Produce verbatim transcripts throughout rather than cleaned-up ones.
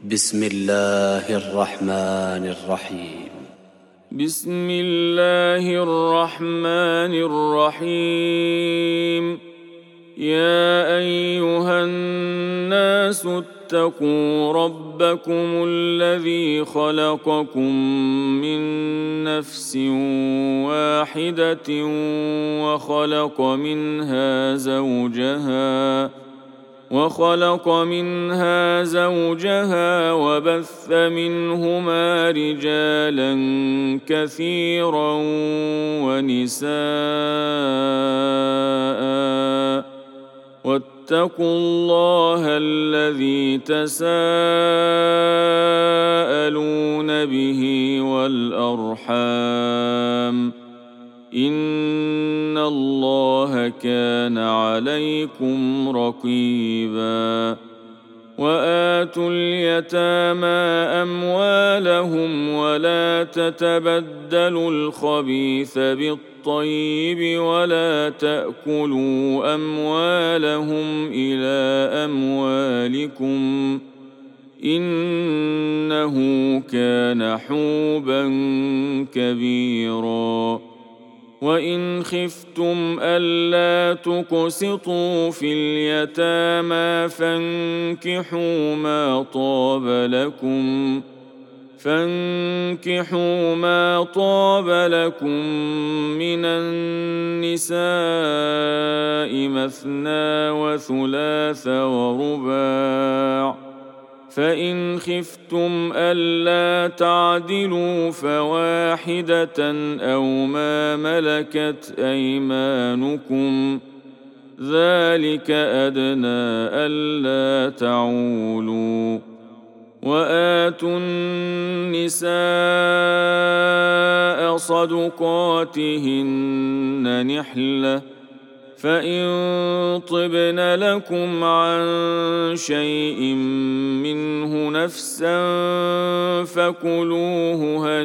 بسم الله الرحمن الرحيم بسم الله الرحمن الرحيم يا أيها الناس اتقوا ربكم الذي خلقكم من نفس واحدة وخلق منها زوجها وخلق منها زوجها وبث منهما رجالا كثيرا ونساء واتقوا الله الذي تساءلون به والأرحام إن الله كان عليكم رقيبا وآتوا اليتامى أموالهم ولا تتبدلوا الخبيث بالطيب ولا تأكلوا أموالهم إلى أموالكم إنه كان حوبا كبيرا وإن خفتم ألا تقسطوا في اليتامى فانكحوا ما طاب لكم فانكحوا ما طاب لكم من النساء مثنى وثلاث ورباع فإن خفتم ألا تعدلوا فواحدة أو ما ملكت أيمانكم ذلك أدنى ألا تعولوا وآتوا النساء صدقاتهن نحلة فإن طبن لكم عن شيء منه نفسا فكلوه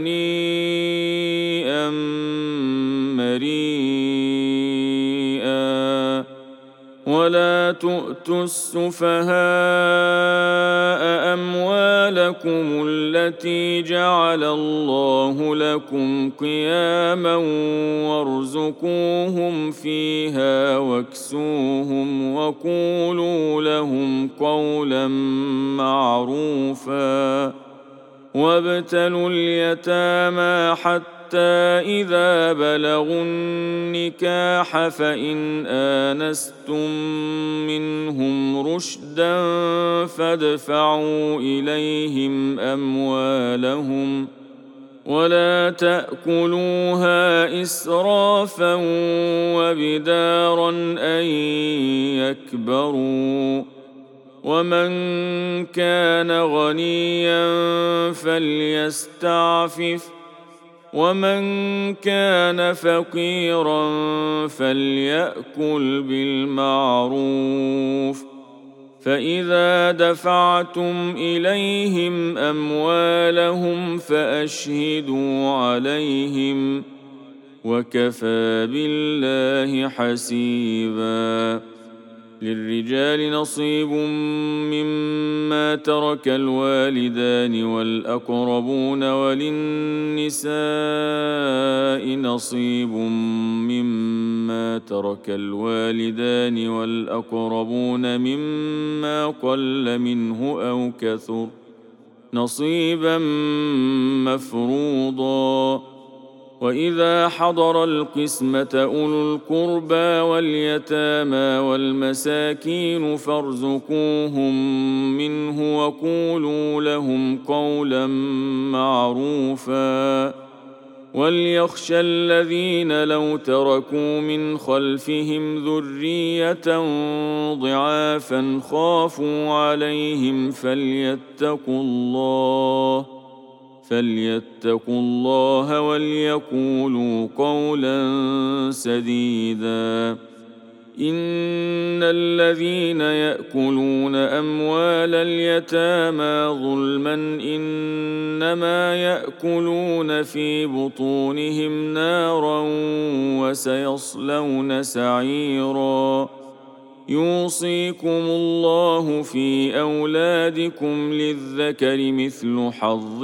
هنيئا مريئا ولا تؤتوا السفهاء أموالكم التي جعل الله لكم قياما وارزقوهم فيها واكسوهم وقولوا لهم قولا معروفا وابتلوا اليتامى حتى إذا بلغوا النكاح فإن آنستم منهم رشدا فادفعوا إليهم أموالهم ولا تأكلوها إسرافا وبدارا أن يكبروا ومن كان غنيا فليستعفف ومن كان فقيرا فليأكل بالمعروف فإذا دفعتم إليهم أموالهم فأشهدوا عليهم وكفى بالله حسيبا للرجال نصيب مما ترك الوالدان والأقربون وللنساء نصيب مما ترك الوالدان والأقربون مما قل منه أو كثر نصيبا مفروضا وإذا حضر القسمة أولو القربى واليتامى والمساكين فارزقوهم منه وقولوا لهم قولا معروفا وليخشى الذين لو تركوا من خلفهم ذرية ضعافا خافوا عليهم فليتقوا الله فليتقوا الله وليقولوا قولا سديدا إن الذين يأكلون أموال اليتامى ظلما إنما يأكلون في بطونهم نارا وسيصلون سعيرا يوصيكم الله في أولادكم للذكر مثل حظ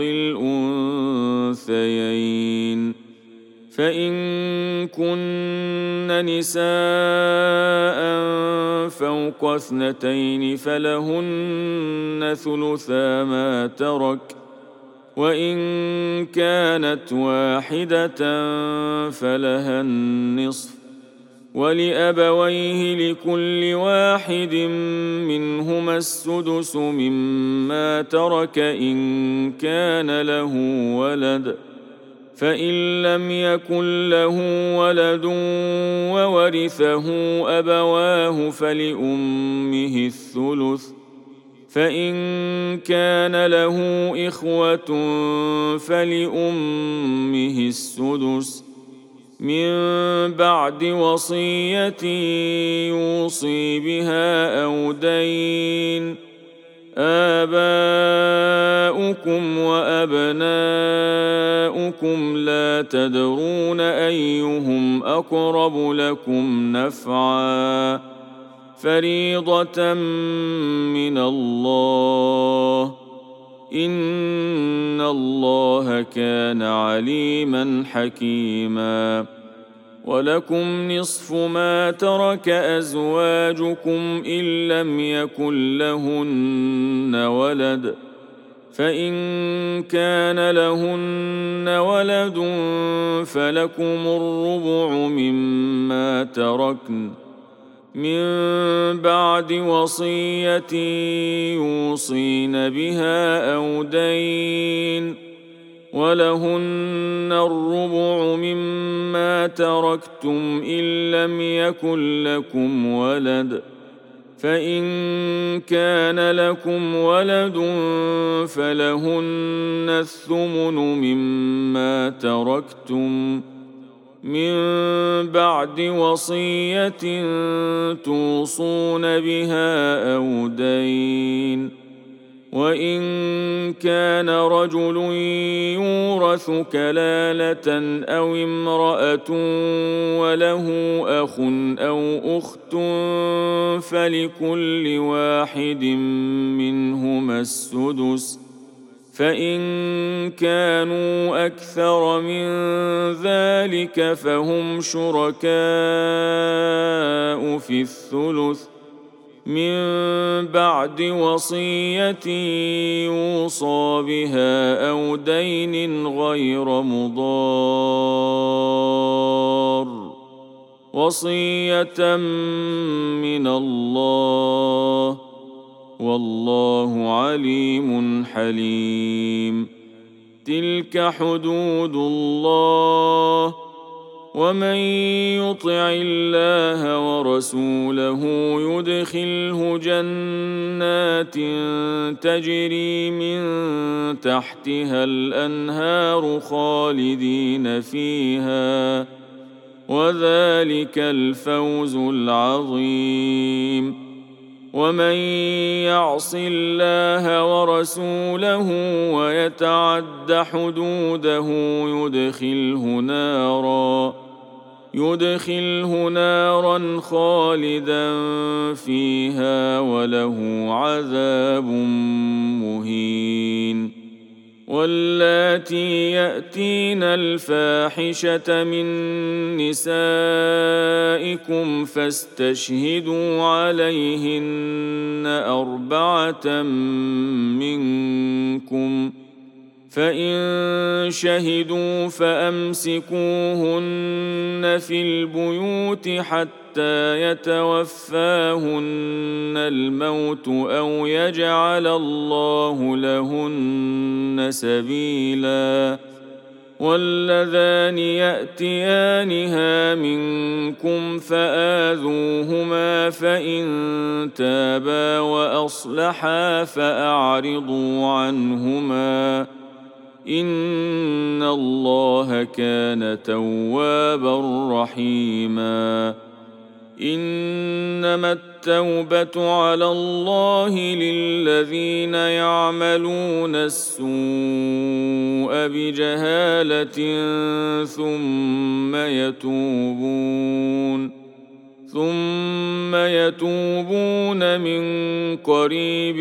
الأنثيين فإن كن نساء فوق اثنتين فلهن ثلثا ما ترك وإن كانت واحدة فلها النصف ولأبويه لكل واحد منهما السدس مما ترك إن كان له ولد فإن لم يكن له ولد وورثه أبواه فلأمه الثلث فإن كان له إخوة فلأمه السدس من بعد وصية يوصي بها أو دين آباؤكم وأبناؤكم لا تدرون أيهم أقرب لكم نفعا فريضة من الله إن الله كان عليما حكيما ولكم نصف ما ترك أزواجكم إن لم يكن لهن ولد فإن كان لهن ولد فلكم الربع مما تركن من بعد وصية يوصين بها أو دين ولهن الربع مما تركتم إن لم يكن لكم ولد فإن كان لكم ولد فلهن الثمن مما تركتم من بعد وصية توصون بها أو دين وإن كان رجل يورث كلالة أو امرأة وله أخ أو أخت فلكل واحد منهما السدس فإن كانوا أكثر من ذلك فهم شركاء في الثلث من بعد وصية يوصى بها أو دين غير مضار وصية من الله والله عليم حليم تلك حدود الله ومن يطع الله ورسوله يدخله جنات تجري من تحتها الأنهار خالدين فيها وذلك الفوز العظيم ومن يعص الله ورسوله ويتعد حدوده يدخله نارا يدخله نارا خالدا فيها وله عذاب مهين واللاتي يأتين الفاحشة من نسائكم فاستشهدوا عليهن أربعة منكم فإن شهدوا فأمسكوهن في البيوت حتى يتوفاهن الموت أو يجعل الله لهن سبيلا واللذان يأتيانها منكم فآذوهما فإن تابا وأصلحا فأعرضوا عنهما إن الله كان توابا رحيما إنما التوبة على الله للذين يعملون السوء بجهالة ثم يتوبون ثم يتوبون من قريب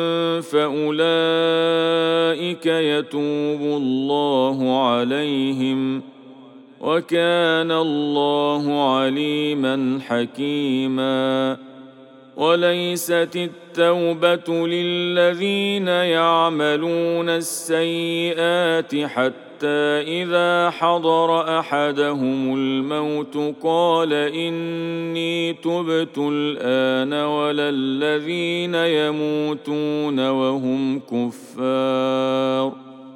فأولئك يتوب الله عليهم وكان الله عليما حكيما. وليست التوبة للذين يعملون السيئات حتى إذا حضر أحدهم الموت قال إني تبت الآن ولا الذين يموتون وهم كفار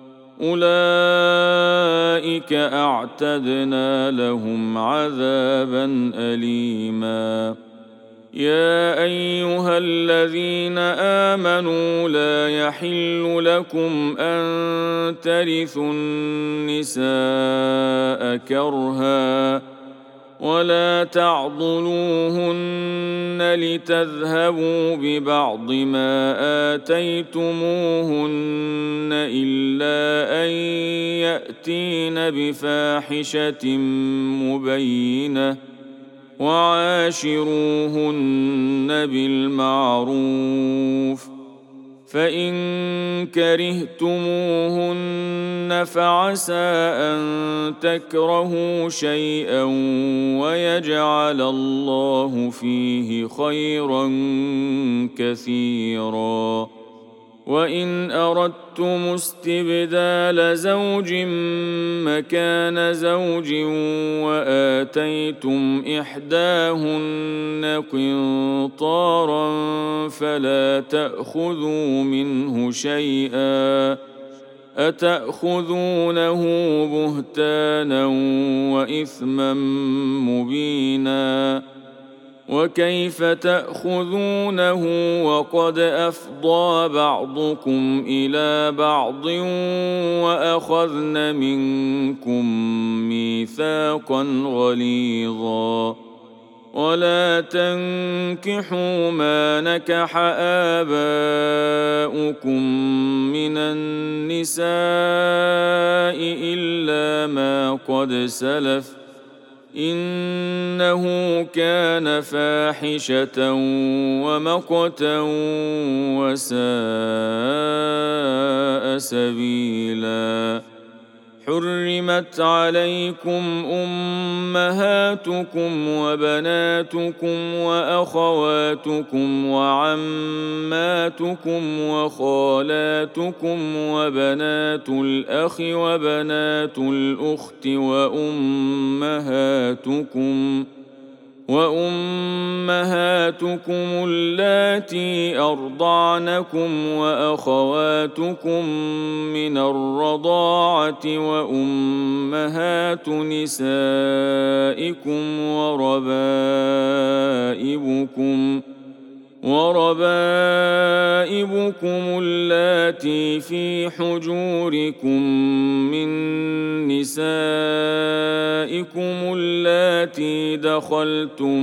أولئك أعتدنا لهم عذابا أليما. يا أيها الذين آمنوا لا يحل لكم أن ترثوا النساء كرها ولا تعضلوهن لتذهبوا ببعض ما آتيتموهن إلا أن يأتين بفاحشة مبينة وعاشروهن بالمعروف فإن كرهتموهن فعسى أن تكرهوا شيئا ويجعل الله فيه خيرا كثيرا. وإن أردتم استبدال زوج مكان زوج وآتيتم إحداهن قنطارا فلا تأخذوا منه شيئا أتأخذونه بهتانا وإثما مبينا. وكيف تأخذونه وقد أفضى بعضكم إلى بعض وأخذن منكم ميثاقا غليظا. ولا تنكحوا ما نكح آباؤكم من النساء إلا ما قد سلف إنه كان فاحشة ومقتا وساء سبيلا. حرمت عليكم أمهاتكم وبناتكم وأخواتكم وعماتكم وخالاتكم وبنات الأخ وبنات الأخت وأمهاتكم وأمهاتكم اللاتي أرضعنكم وأخواتكم من الرضاعة وأمهات نسائكم وربائبكم وربائبكم اللاتي في حجوركم من نسائكم اللاتي دخلتم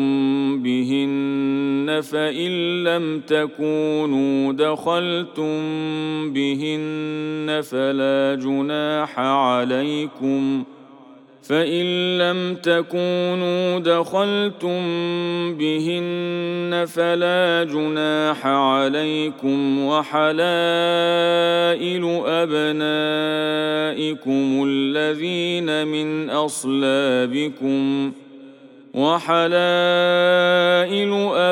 بهن فإن لم تكونوا دخلتم بهن فلا جناح عليكم فإن لم تكونوا دخلتم بهن فلا جناح عليكم وحلائل أبنائكم الذين من أصلابكم وحلائل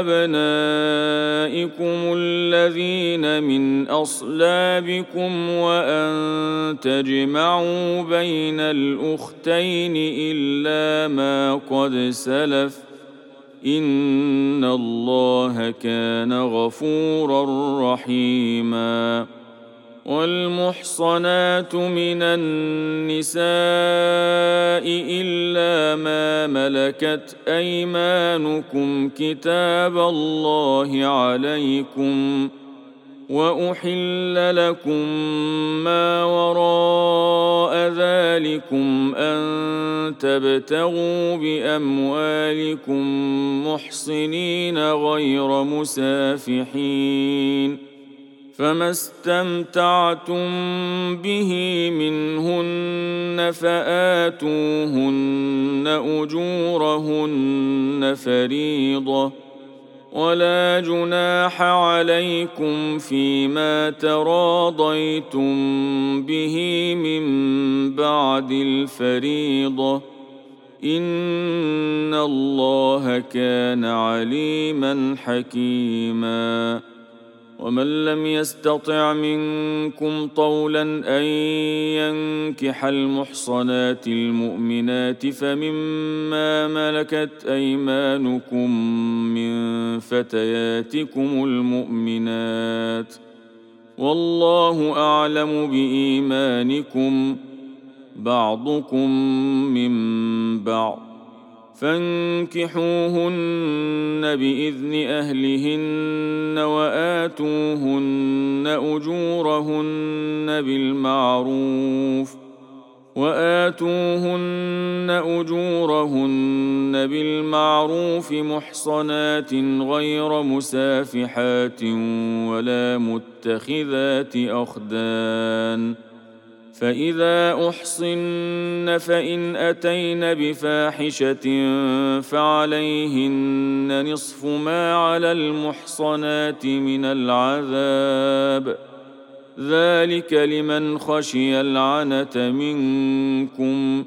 أبنائكم الذين من أصلابكم وأن تجمعوا بين الأختين إلا ما قد سلف إن الله كان غفورا رحيما. والمحصنات من النساء إلا ما ملكت أيمانكم كتاب الله عليكم وأحل لكم ما وراء ذلكم أن تبتغوا بأموالكم محصنين غير مسافحين فما استمتعتم به منهن فآتوهن أجورهن فريضة، ولا جناح عليكم فيما تراضيتم به من بعد الفريضة، إن الله كان عليما حكيما. ومن لم يستطع منكم طولا أن ينكح المحصنات المؤمنات فمما ملكت أيمانكم من فتياتكم المؤمنات، والله أعلم بإيمانكم، بعضكم من بعض، فانكحوهن بإذن أهلهن وآتوهن أجورهن بالمعروف وآتوهن أجورهن بالمعروف محصنات غير مسافحات ولا متخذات أخدان، فإذا أحصن فإن أتين بفاحشة فعليهن نصف ما على المحصنات من العذاب، ذلك لمن خشي العنة منكم،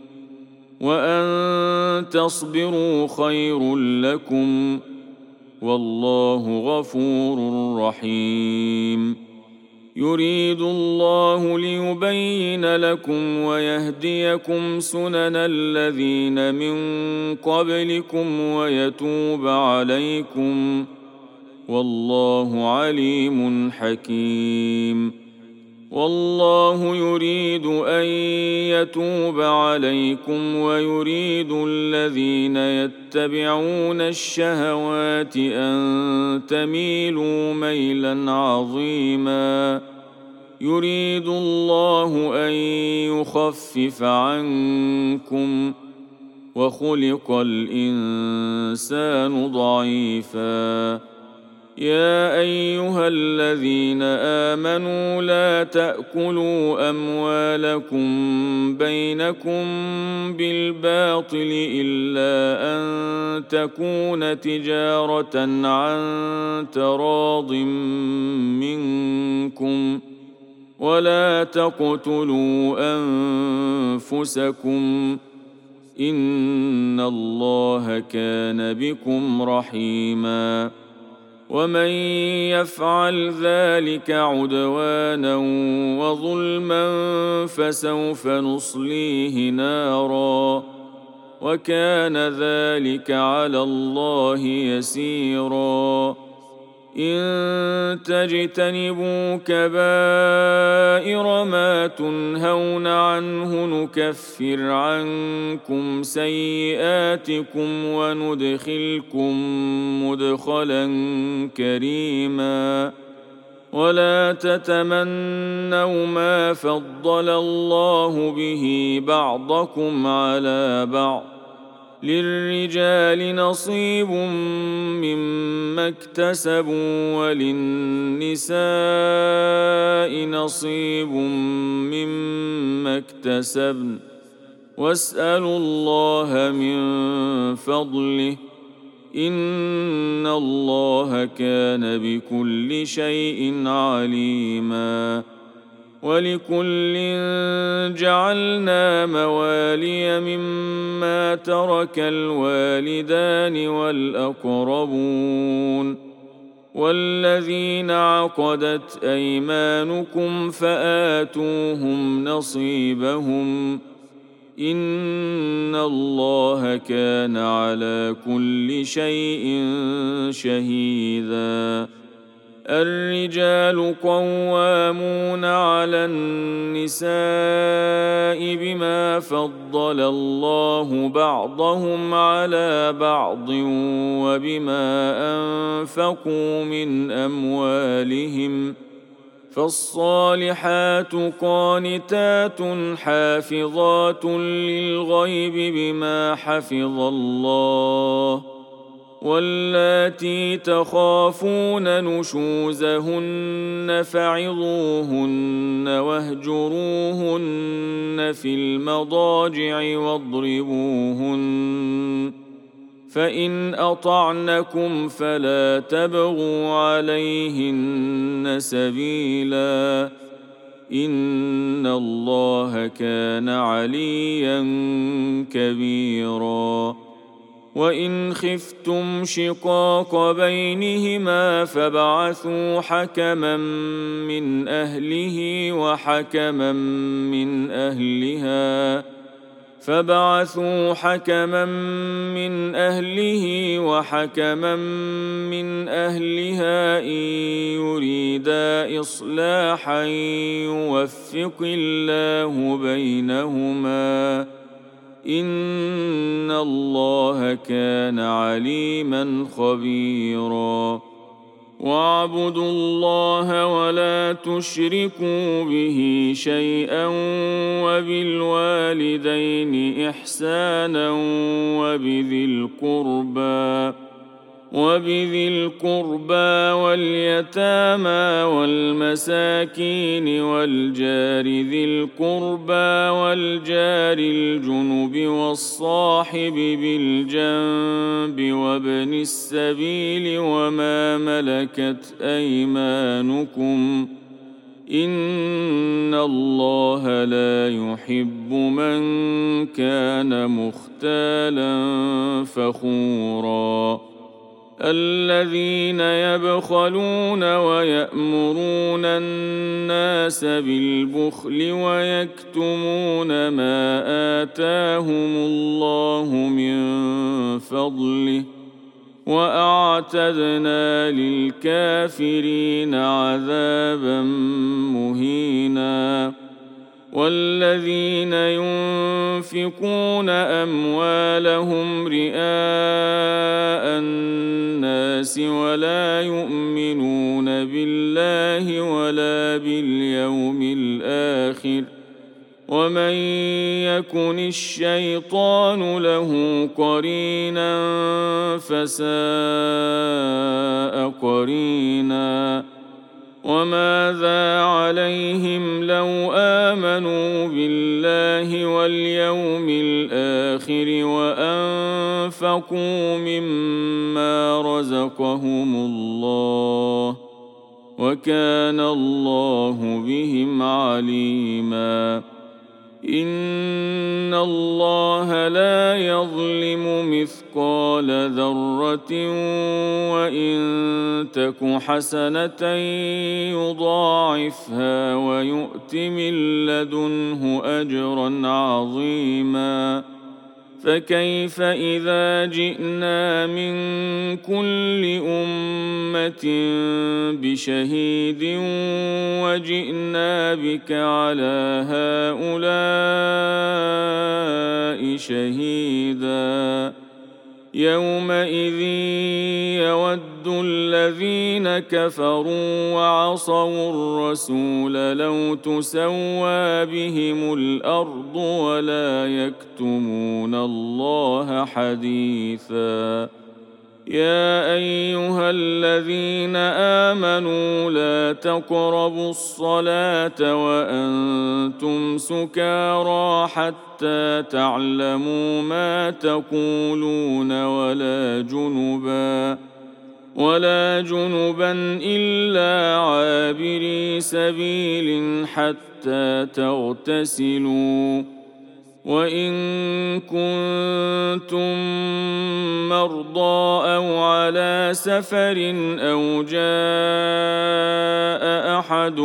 وأن تصبروا خير لكم، والله غفور رحيم. يريد الله ليبين لكم ويهديكم سنن الذين من قبلكم ويتوب عليكم، والله عليم حكيم. والله يريد أن يتوب عليكم ويريد الذين يتبعون الشهوات أن تميلوا ميلا عظيما. يريد الله أن يخفف عنكم، وخلق الإنسان ضعيفا. يا أيها الذين آمنوا لا تأكلوا أموالكم بينكم بالباطل إلا أن تكون تجارة عن تراض منكم، ولا تقتلوا أنفسكم، إن الله كان بكم رحيما. ومن يفعل ذلك عدوانا وظلما فسوف نصليه نارا، وكان ذلك على الله يسيرا. إن تجتنبوا كبائر ما تنهون عنه نكفر عنكم سيئاتكم وندخلكم مدخلا كريما. ولا تتمنوا ما فضل الله به بعضكم على بعض، للرجال نصيب مما اكتسبوا وللنساء نصيب مما اكتسبن، واسألوا الله من فضله، إن الله كان بكل شيء عليما. ولكل جعلنا موالي مما ترك الوالدان والأقربون والذين عقدت أيمانكم فآتوهم نصيبهم، إن الله كان على كل شيء شهيدا. الرجال قوامون على النساء بما فضل الله بعضهم على بعض وبما أنفقوا من أموالهم، فالصالحات قانتات حافظات للغيب بما حفظ الله، واللاتي تخافون نشوزهن فعظوهن واهجروهن في المضاجع واضربوهن، فإن أطعنكم فلا تبغوا عليهن سبيلا، إن الله كان عليا كبيرا. وإن خفتم شقاق بينهما فابعثوا حكما من أهله وحكما من أهلها فبعثوا حكما من أهله وحكما من أهلها إن يريدا إصلاحا يوفق الله بينهما، إن الله كان عليما خبيرا. واعبدوا الله ولا تشركوا به شيئا وبالوالدين إحسانا وبذي القربى وبذي القربى واليتامى والمساكين والجار ذي القربى والجار الجنب والصاحب بالجنب وابن السبيل وما ملكت أيمانكم، إن الله لا يحب من كان مختالا فخورا. الذين يبخلون ويأمرون الناس بالبخل ويكتمون ما آتاهم الله من فضله، وأعتدنا للكافرين عذابا مهينا. والذين ينفقون أموالهم رئاء الناس ولا يؤمنون بالله ولا باليوم الآخر، ومن يكن الشيطان له قرينا فساء قرينا. وماذا عليهم لو آمنوا بالله واليوم الآخر وأنفقوا مما رزقهم الله، وكان الله بهم عليما. إن الله لا يظلم مثقال ذرة وإن تك حسنة يضاعفها ويؤت من لدنه أجرا عظيما. فكيف إذا جئنا من كل أمة بشهيد وجئنا بك على هؤلاء شهيدا، يومئذ يود الذين كفروا وعصوا الرسول لو تسوى بهم الأرض ولا يكتمون الله حديثا. يا أيها الذين آمنوا لا تقربوا الصلاة وأنتم سكارى حتى تعلموا ما تقولون ولا جنبا ولا جنبا إلا عابري سبيل حتى تغتسلوا، وإن كنتم مرضى أو على سفر أو جاء أحد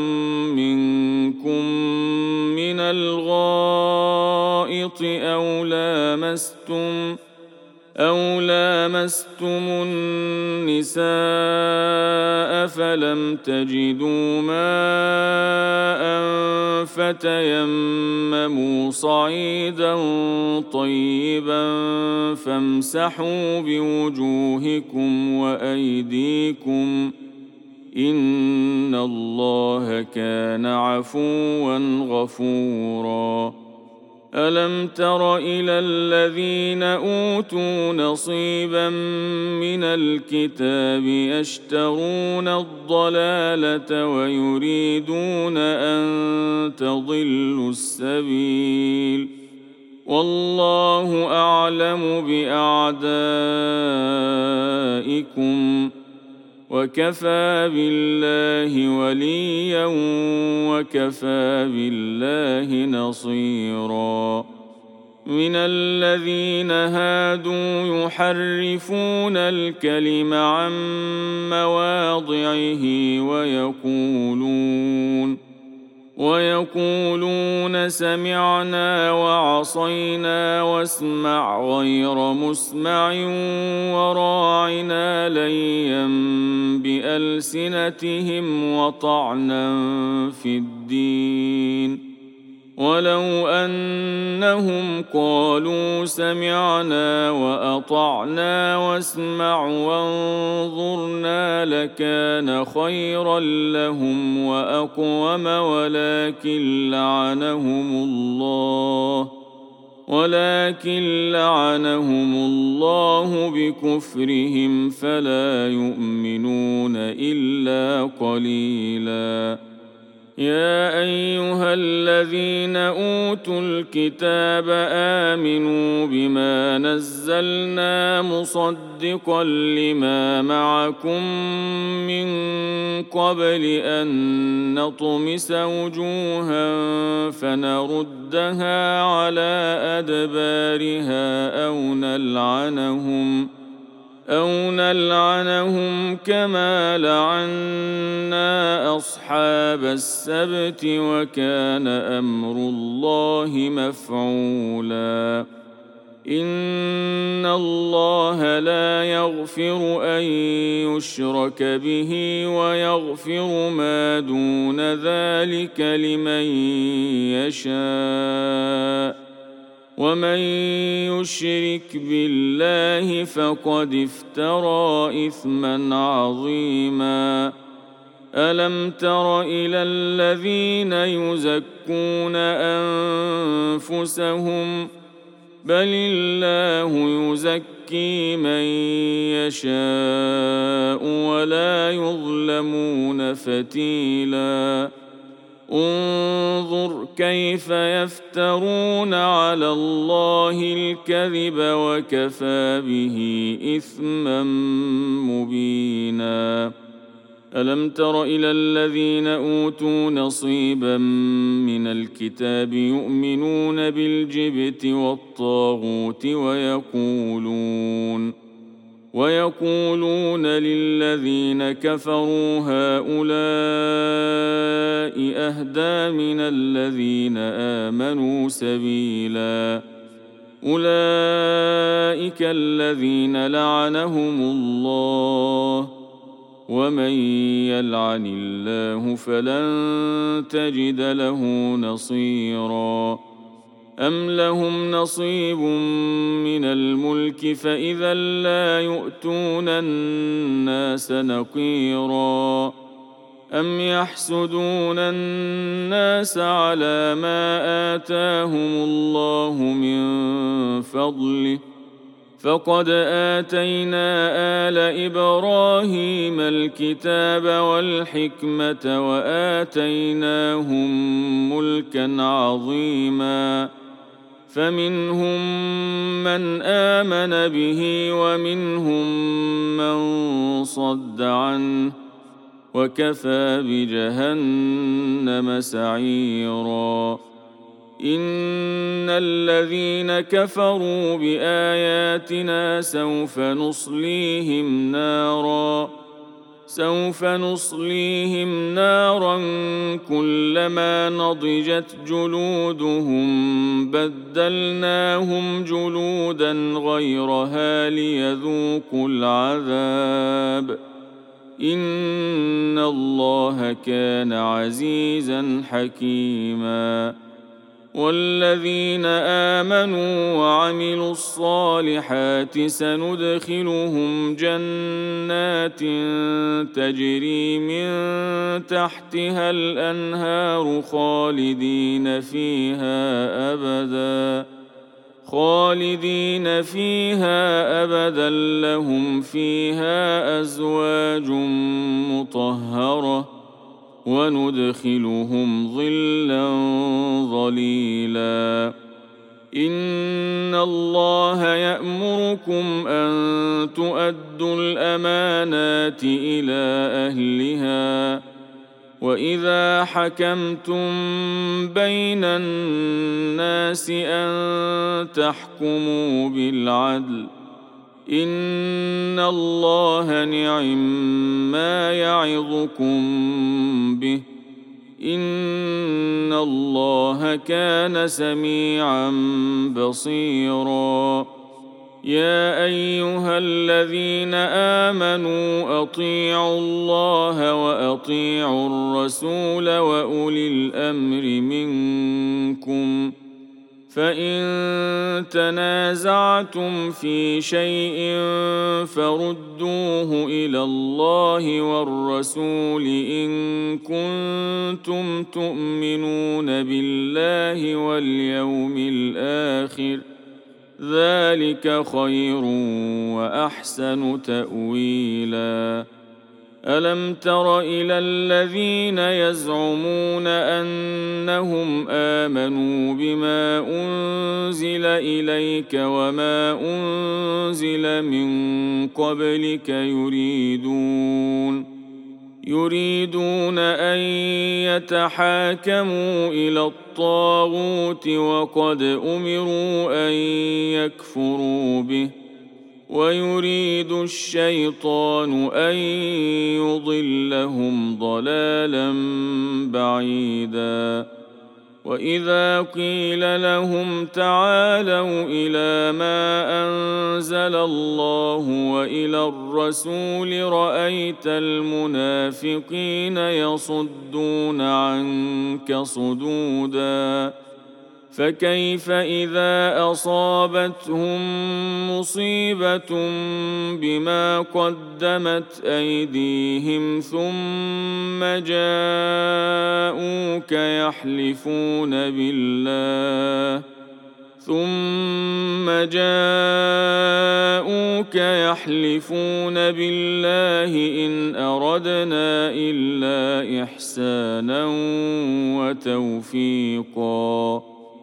منكم من الغائط أو لامستم أو لامستم النساء فلم تجدوا ماء فتيمموا صعيدا طيبا فامسحوا بوجوهكم وأيديكم، إن الله كان عفوا غفورا. ألم تر إلى الذين أوتوا نصيبا من الكتاب يشترون الضلالة ويريدون أن تضلوا السبيل والله أعلم بأعدائكم وكفى بالله وليا وكفى بالله نصيرا من الذين هادوا يحرفون الكلم عن مواضعه ويقولون ويقولون سمعنا وعصينا واسمع غير مسمع وراعنا ليا بألسنتهم وطعنا في الدين ولو أنهم قالوا سمعنا وأطعنا واسمع وانظرنا لكان خيرا لهم وأقوم ولكن لعنهم الله ولكن لعنهم الله بكفرهم فلا يؤمنون إلا قليلاً يا أيها الذين أوتوا الكتاب آمنوا بما نزلنا مصدقا لما معكم من قبل أن نطمس وجوها فنردها على أدبارها أو نلعنهم أو نلعنهم كما لعنا أصحاب السبت وكان أمر الله مفعولا إن الله لا يغفر أن يشرك به ويغفر ما دون ذلك لمن يشاء ومن يشرك بالله فقد افترى إثما عظيما ألم تر إلى الذين يزكون أنفسهم بل الله يزكي من يشاء ولا يظلمون فتيلا انظر كيف يفترون على الله الكذب وكفى به إثما مبينا ألم تر إلى الذين أوتوا نصيبا من الكتاب يؤمنون بالجبت والطاغوت ويقولون ويقولون للذين كفروا هؤلاء أهدى من الذين آمنوا سبيلا أولئك الذين لعنهم الله ومن يلعن الله فلن تجد له نصيرا أم لهم نصيب من الملك فإذا لا يؤتون الناس نقيرا أم يحسدون الناس على ما آتاهم الله من فضله فقد آتينا آل إبراهيم الكتاب والحكمة وآتيناهم ملكا عظيما فمنهم من آمن به ومنهم من صد عنه وكفى بجهنم سعيرا إن الذين كفروا بآياتنا سوف نصليهم نارا سوف نصليهم نارا كلما نضجت جلودهم بدلناهم جلودا غيرها ليذوقوا العذاب إن الله كان عزيزا حكيما والذين آمنوا وعملوا الصالحات سندخلهم جنات تجري من تحتها الأنهار خالدين فيها أبدا خالدين فيها أبدا لهم فيها أزواج مطهرة وندخلهم ظلا ظليلا إن الله يأمركم أن تؤدوا الأمانات إلى أهلها وإذا حكمتم بين الناس أن تحكموا بالعدل إن الله نعم ما يعظكم به إن الله كان سميعا بصيرا يا أيها الذين آمنوا أطيعوا الله وأطيعوا الرسول وأولي الأمر منكم فإن تنازعتم في شيء فردوه إلى الله والرسول إن كنتم تؤمنون بالله واليوم الآخر ذلك خير وأحسن تأويلا ألم تر إلى الذين يزعمون أنهم آمنوا بما أنزل إليك وما أنزل من قبلك يريدون يريدون أن يتحاكموا إلى الطاغوت وقد أمروا أن يكفروا به ويريد الشيطان أن يضلهم ضلالا بعيدا وإذا قيل لهم تعالوا إلى ما أنزل الله وإلى الرسول رأيت المنافقين يصدون عنك صدودا فكيف إذا أصابتهم مصيبة بما قدمت أيديهم ثم جاءوك يحلفون بالله ثم جاءوك يحلفون بالله إن أردنا إلا إحسانا وتوفيقا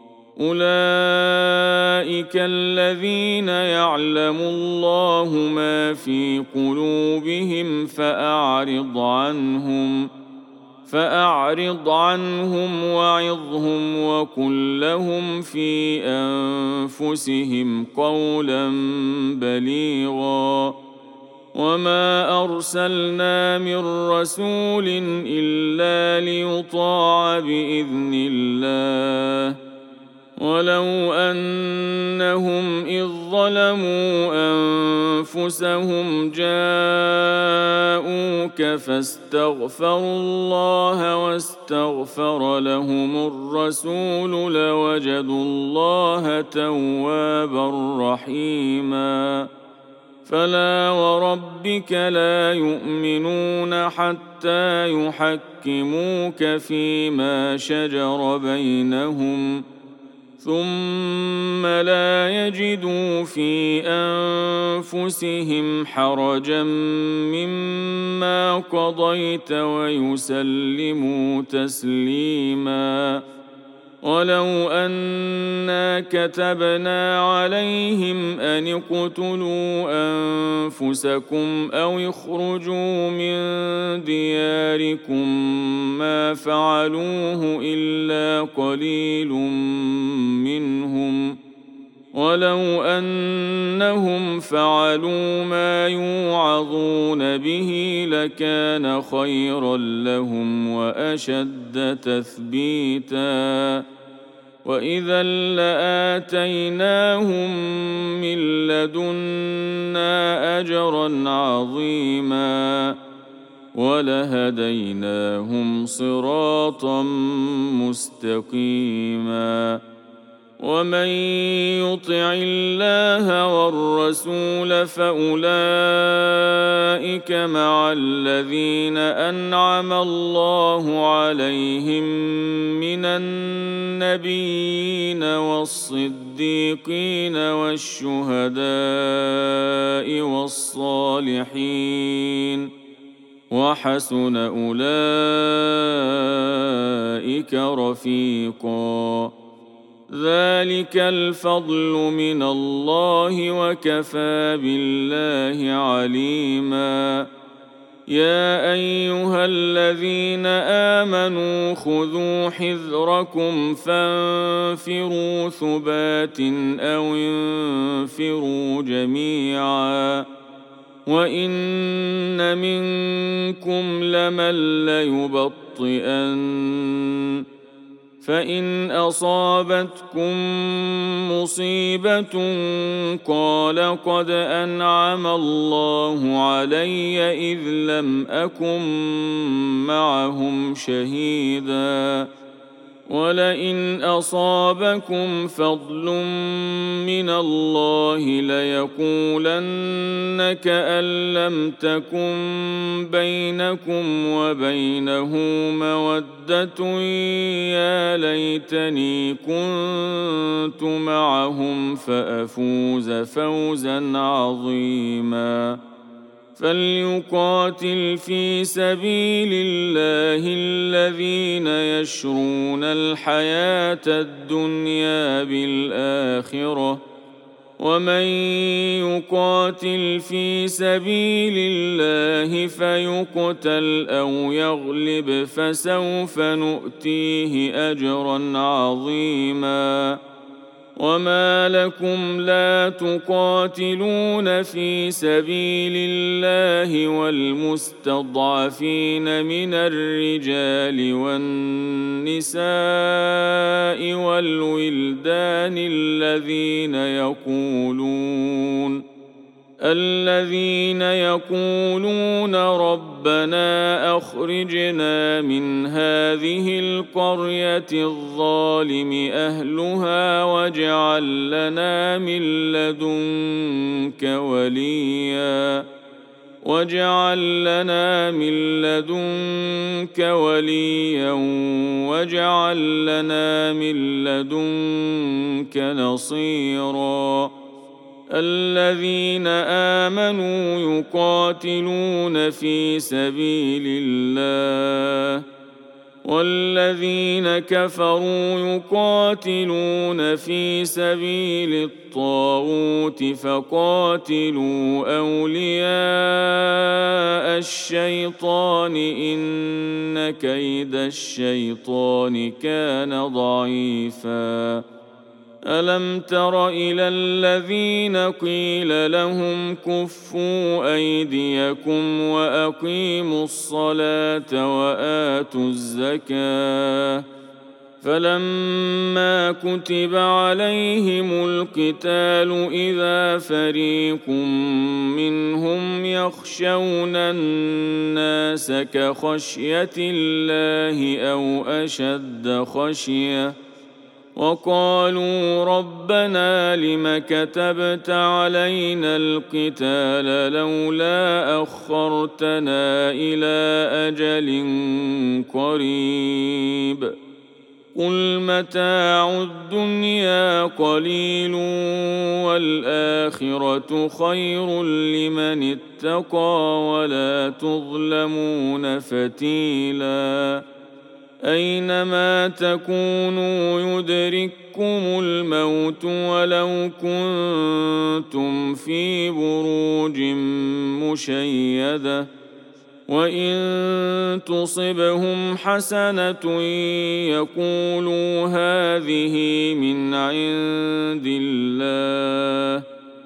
أولئك الذين يعلم الله ما في قلوبهم فأعرض عنهم فأعرض عنهم وعظهم وقل لهم في أنفسهم قولا بليغا وما أرسلنا من رسول إلا ليطاع بإذن الله ولو أنهم إذ ظلموا أنفسهم جاءوك فاستغفروا الله واستغفر لهم الرسول لوجدوا الله توابا رحيما فلا وربك لا يؤمنون حتى يحكموك فيما شجر بينهم ثم لا يجدوا في أنفسهم حرجا مما قضيت ويسلموا تسليما ولو أنا كتبنا عليهم أن اقتلوا أنفسكم أو اخرجوا من دياركم ما فعلوه إلا قليل منهم ولو أنهم فعلوا ما يوعظون به لكان خيرا لهم وأشد تثبيتا وإذا لآتيناهم من لدنا أجرا عظيما ولهديناهم صراطا مستقيما ومن يطع الله والرسول فأولئك مع الذين أنعم الله عليهم من النبيين والصديقين والشهداء والصالحين وحسن أولئك رفيقا ذلك الفضل من الله وكفى بالله عليما يا أيها الذين آمنوا خذوا حذركم فانفروا ثبات أو انفروا جميعا وإن منكم لمن ليبطئن فإن أصابتكم مصيبة قال قد أنعم الله علي إذ لم أكن معهم شهيدا ولئن أصابكم فضل من الله ليقولن كأن لم تكن بينكم وبينه مودة يا ليتني كنت معهم فأفوز فوزا عظيما فليقاتل في سبيل الله الذين يشرون الحياة الدنيا بالآخرة ومن يقاتل في سبيل الله فيقتل أو يغلب فسوف نؤتيه أجرا عظيما وما لكم لا تقاتلون في سبيل الله والمستضعفين من الرجال والنساء والولدان الذين يقولون الذين يقولون ربنا أخرجنا من هذه القرية الظالم أهلها واجعل لنا من لدنك وليا واجعل لنا من لدنك وليا واجعل لنا من لدنك نصيرا الذين آمنوا يقاتلون في سبيل الله والذين كفروا يقاتلون في سبيل الطاغوت فقاتلوا أولياء الشيطان إن كيد الشيطان كان ضعيفا ألم تر إلى الذين قيل لهم كفوا أيديكم وأقيموا الصلاة وآتوا الزكاة فلما كتب عليهم القتال إذا فريق منهم يخشون الناس كخشية الله أو أشد خشية وقالوا ربنا لم كتبت علينا القتال لولا أخرتنا إلى أجل قريب قل متاع الدنيا قليل والآخرة خير لمن اتقى ولا تظلمون فتيلا أينما تكونوا يدرككم الموت ولو كنتم في بروج مشيدة وإن تصبهم حسنة يقولوا هذه من عند الله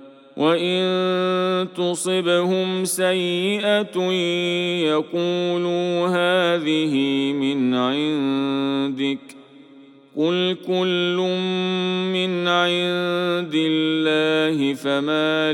وإن تصبهم سيئة يقولوا هذه من عندك قل كل من عند الله فما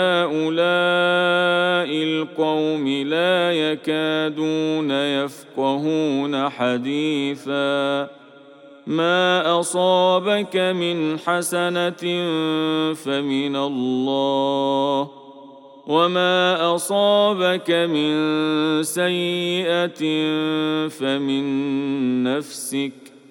لهؤلاء القوم لا يكادون يفقهون حديثا ما أصابك من حسنة فمن الله، وما أصابك من سيئة فمن نفسك،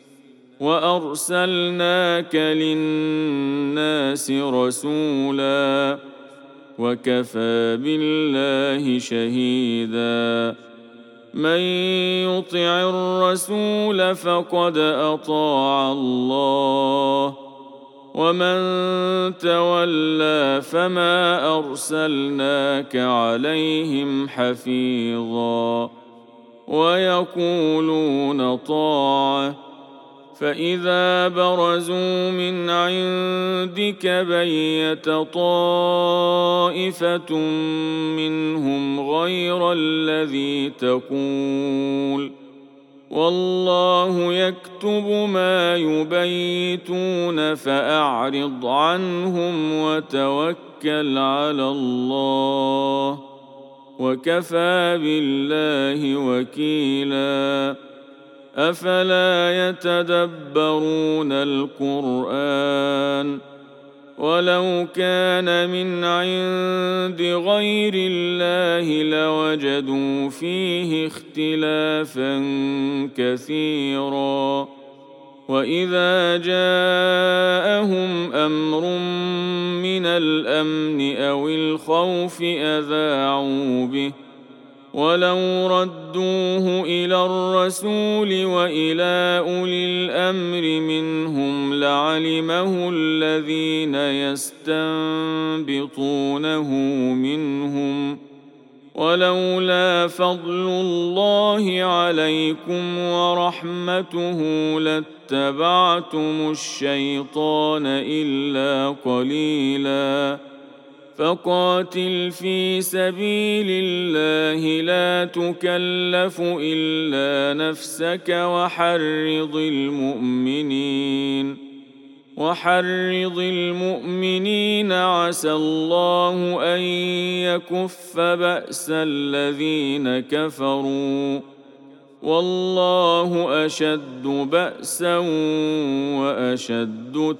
وأرسلناك للناس رسولا، وكفى بالله شهيدا. من يطع الرسول فقد أطاع الله، ومن تولى فما أرسلناك عليهم حفيظا. ويقولون طاعة، فإذا برزوا من عندك بيت طائفة منهم غير الذي تقول، والله يكتب ما يبيتون، فأعرض عنهم وتوكل على الله، وكفى بالله وكيلا. أفلا يتدبرون القرآن؟ ولو كان من عند غير الله لوجدوا فيه اختلافا كثيرا. وإذا جاءهم أمر من الأمن أو الخوف أذاعوا به، ولو ردوه إلى الرسول وإلى أولي الأمر منهم لعلمه الذين يستنبطونه منهم، ولولا فضل الله عليكم ورحمته لاتبعتم الشيطان إلا قليلا. فقاتل في سبيل الله لا تكلف إلا نفسك، وحرض المؤمنين وحرض المؤمنين عسى الله أن يكف بأس الذين كفروا، والله أشد بأسا وأشد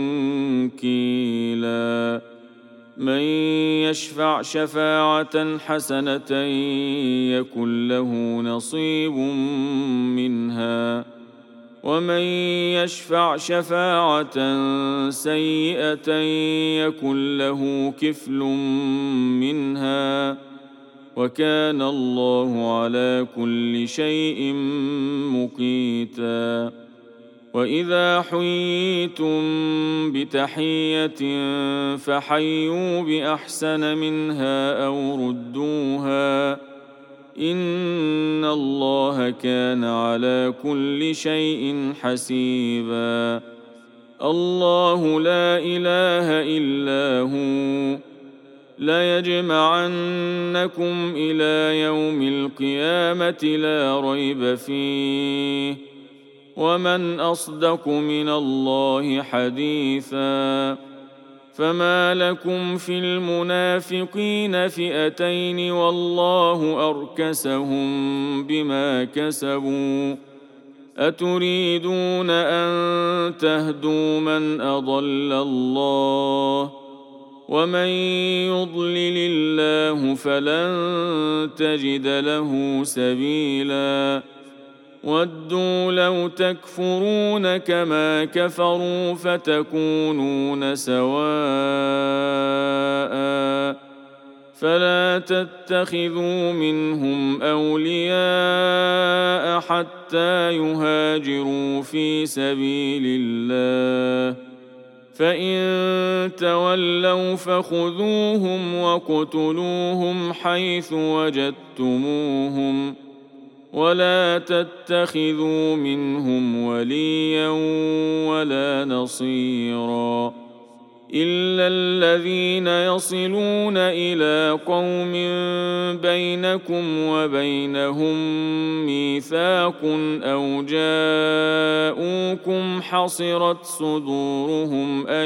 تنكيلا. من يشفع شفاعة حسنة يكن له نصيب منها، ومن يشفع شفاعة سيئة يكن له كفل منها، وكان الله على كل شيء مقيتا. وإذا حييتم بتحية فحيوا بأحسن منها أو ردوها، إن الله كان على كل شيء حسيبا. الله لا إله إلا هو، ليجمعنكم إلى يوم القيامة لا ريب فيه، ومن أصدق من الله حديثا. فما لكم في المنافقين فئتين والله أركسهم بما كسبوا، أتريدون أن تهدوا من أضل الله، ومن يضلل الله فلن تجد له سبيلا. ودوا لو تكفرون كما كفروا فتكونون سواء، فلا تتخذوا منهم أولياء حتى يهاجروا في سبيل الله، فإن تولوا فخذوهم وقتلوهم حيث وجدتموهم، ولا تتخذوا منهم وليا ولا نصيرا، إلا الذين يصلون إلى قوم بينكم وبينهم ميثاق أو جاءوكم حصرت صدورهم أن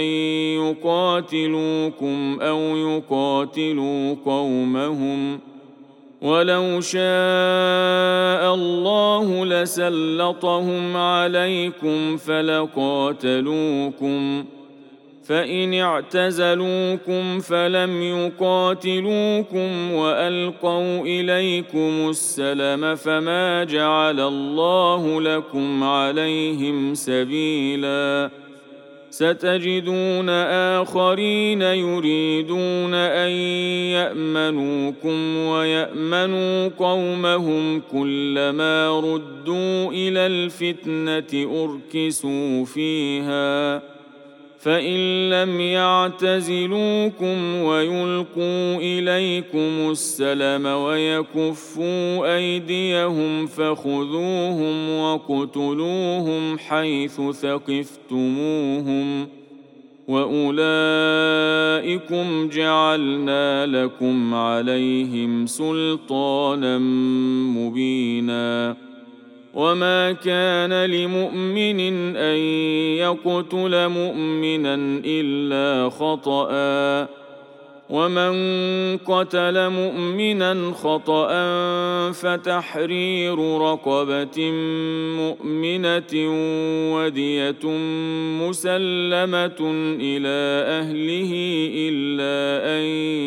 يقاتلوكم أو يقاتلوا قومهم، ولو شاء الله لسلطهم عليكم فلقاتلوكم فإن اعتزلوكم فلم يقاتلوكم وألقوا إليكم السلم فما جعل الله لكم عليهم سبيلا ستجدون آخرين يريدون أن يأمنوكم ويأمنوا قومهم كلما ردوا إلى الفتنة أركسوا فيها فإن لم يعتزلوكم ويلقوا إليكم السلم ويكفوا أيديهم فخذوهم واقتلوهم حيث ثقفتموهم وأولئكم جعلنا لكم عليهم سلطانا مبينا وما كان لمؤمن أن يقتل مؤمنا إلا خطأ ومن قتل مؤمنا خطأ فتحرير رقبة مؤمنة ودية مسلمة إلى أهله إلا أن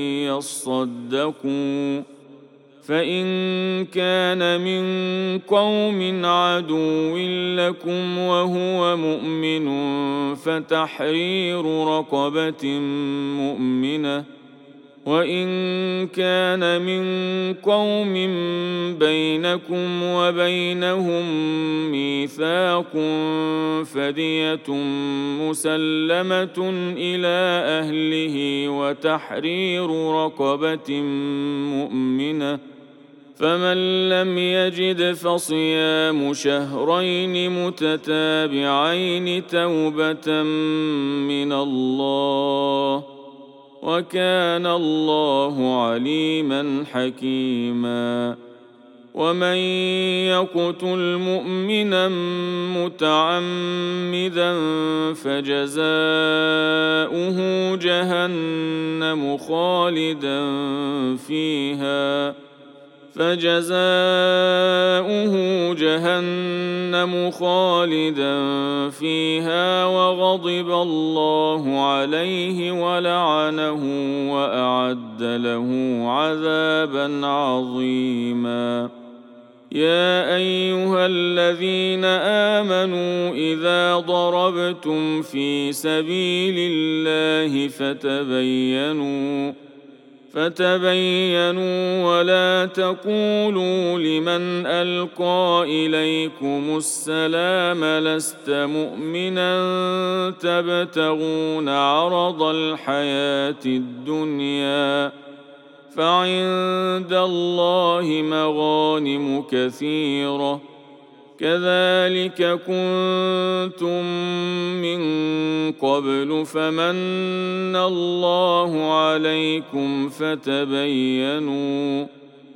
يصدقوا فإن كان من قوم عدو لكم وهو مؤمن فتحرير رقبة مؤمنة وإن كان من قوم بينكم وبينهم ميثاق فدية مسلمة إلى أهله وتحرير رقبة مؤمنة فمن لم يجد فصيام شهرين متتابعين توبة من الله وكان الله عليما حكيما ومن يقتل مؤمنا متعمدا فجزاؤه جهنم خالدا فيها فجزاؤه جهنم خالدا فيها وغضب الله عليه ولعنه وأعد له عذابا عظيما يا أيها الذين آمنوا إذا ضربتم في سبيل الله فتبينوا فتبينوا ولا تقولوا لمن ألقى إليكم السلام لست مؤمنا تبتغون عرض الحياة الدنيا فعند الله مغانم كثيرة كذلك كنتم من قبل فمن الله عليكم فتبينوا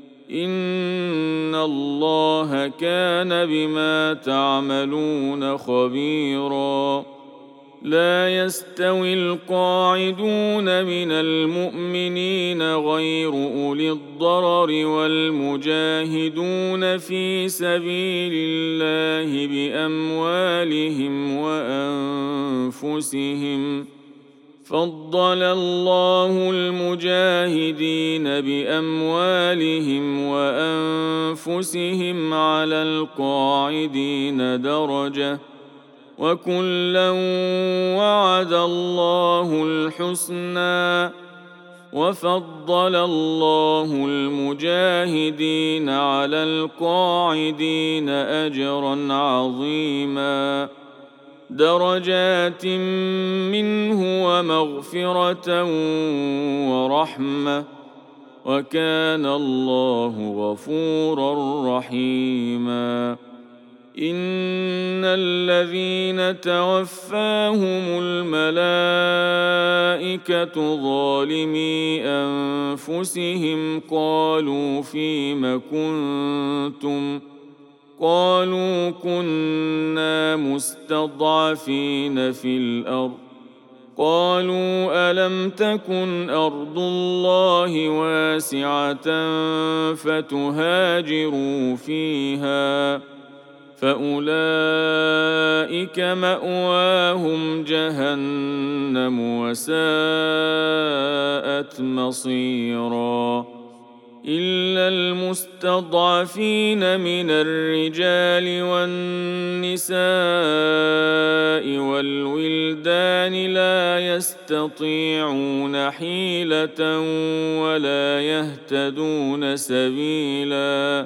إن الله كان بما تعملون خبيرا لا يستوي القاعدون من المؤمنين غير أولي الضرر والمجاهدون في سبيل الله بأموالهم وأنفسهم فضل الله المجاهدين بأموالهم وأنفسهم على القاعدين درجة وكلا وعد الله الحسنى وفضل الله المجاهدين على القاعدين أجرا عظيما درجات منه ومغفرة ورحمة وكان الله غفورا رحيما إن الذين توفاهم الملائكة ظالمي أنفسهم قالوا فيم كنتم قالوا كنا مستضعفين في الأرض قالوا ألم تكن أرض الله واسعة فتهاجروا فيها فأولئك مأواهم جهنم وساءت مصيرا إلا المستضعفين من الرجال والنساء والولدان لا يستطيعون حيلة ولا يهتدون سبيلا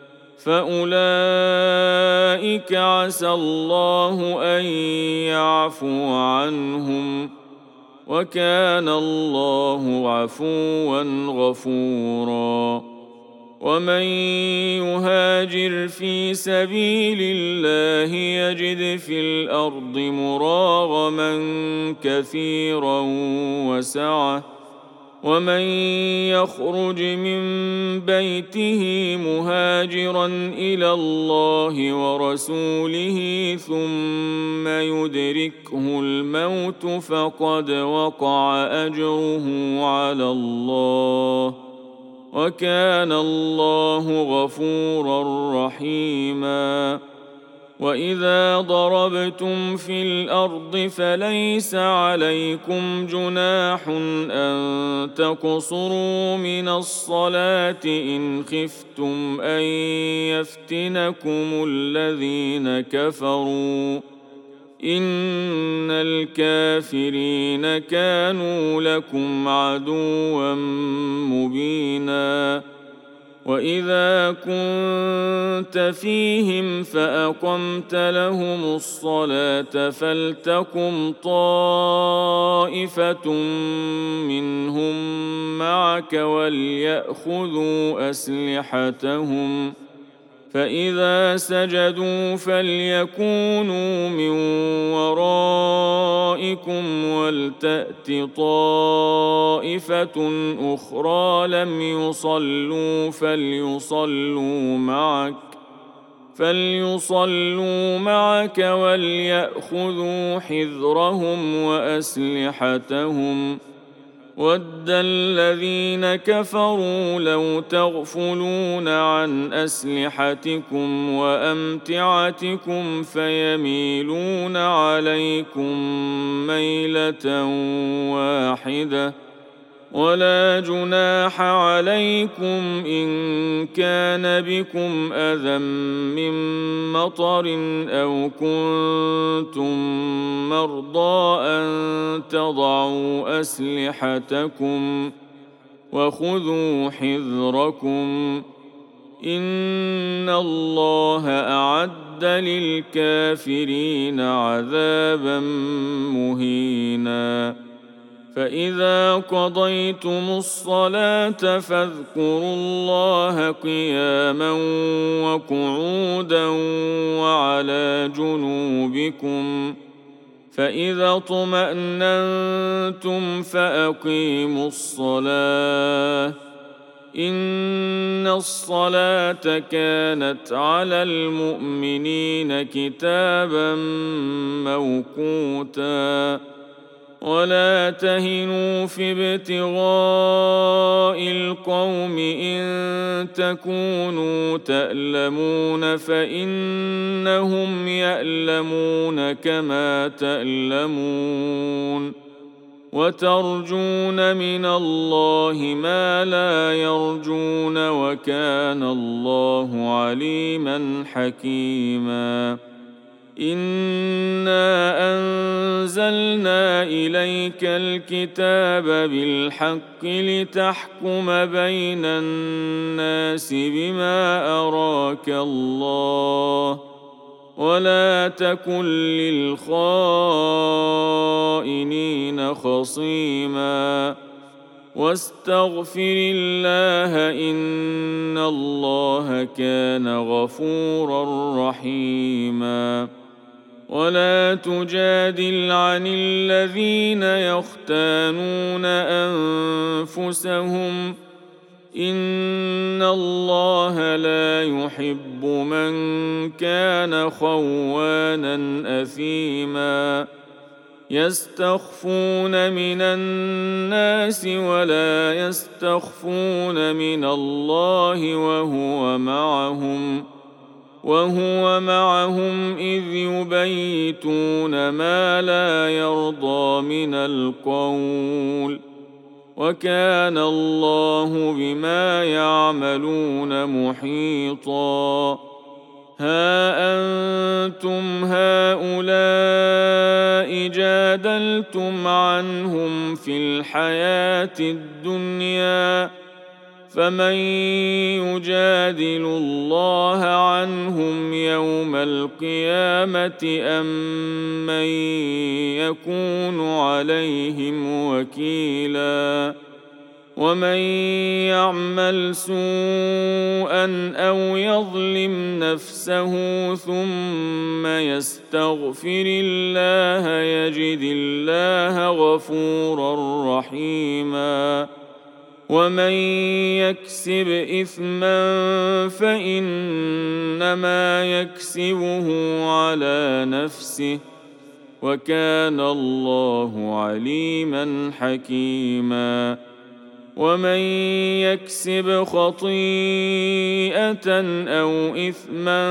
فأولئك عسى الله أن يعفو عنهم وكان الله عفوا غفورا ومن يهاجر في سبيل الله يجد في الأرض مراغما كثيرا وسعة ومن يخرج من بيته مهاجرا إلى الله ورسوله ثم يدركه الموت فقد وقع أجره على الله وكان الله غفورا رحيما وإذا ضربتم في الأرض فليس عليكم جناح أن تقصروا من الصلاة إن خفتم أن يفتنكم الذين كفروا إن الكافرين كانوا لكم عدوا مبينا وإذا كنت فيهم فأقمت لهم الصلاة فلتقم طائفة منهم معك وليأخذوا أسلحتهم فإذا سجدوا فليكونوا من ورائكم ولتأت طائفة أخرى لم يصلوا فليصلوا معك فليصلوا معك وليأخذوا حذرهم وأسلحتهم ود الذين كفروا لو تغفلون عن أسلحتكم وأمتعتكم فيميلون عليكم ميلة واحدة ولا جناح عليكم إن كان بكم أذى من مطر أو كنتم مرضى أن تضعوا أسلحتكم وخذوا حذركم إن الله أعد للكافرين عذابا مهينا فإذا قضيتم الصلاة فاذكروا الله قياما وقعودا وعلى جنوبكم فإذا اطمأننتم فأقيموا الصلاة إن الصلاة كانت على المؤمنين كتابا موقوتا ولا تهنوا في ابتغاء القوم إن تكونوا تألمون فإنهم يألمون كما تألمون وترجون من الله ما لا يرجون وكان الله عليما حكيما إنا أنزلنا إليك الكتاب بالحق لتحكم بين الناس بما أراك الله ولا تكن للخائنين خصيما واستغفر الله إن الله كان غفورا رحيما ولا تجادل عن الذين يختانون أنفسهم إن الله لا يحب من كان خوانا أثيما يستخفون من الناس ولا يستخفون من الله وهو معهم وهو معهم إذ يبيتون ما لا يرضى من القول وكان الله بما يعملون محيطا. ها أنتم هؤلاء جادلتم عنهم في الحياة الدنيا فمن يجادل الله عنهم يوم القيامة أم من يكون عليهم وكيلا. ومن يعمل سوءا أو يظلم نفسه ثم يستغفر الله يجد الله غفورا رحيما. ومن يكسب إثما فإنما يكسبه على نفسه وكان الله عليما حكيما. ومن يكسب خطيئة أو إثما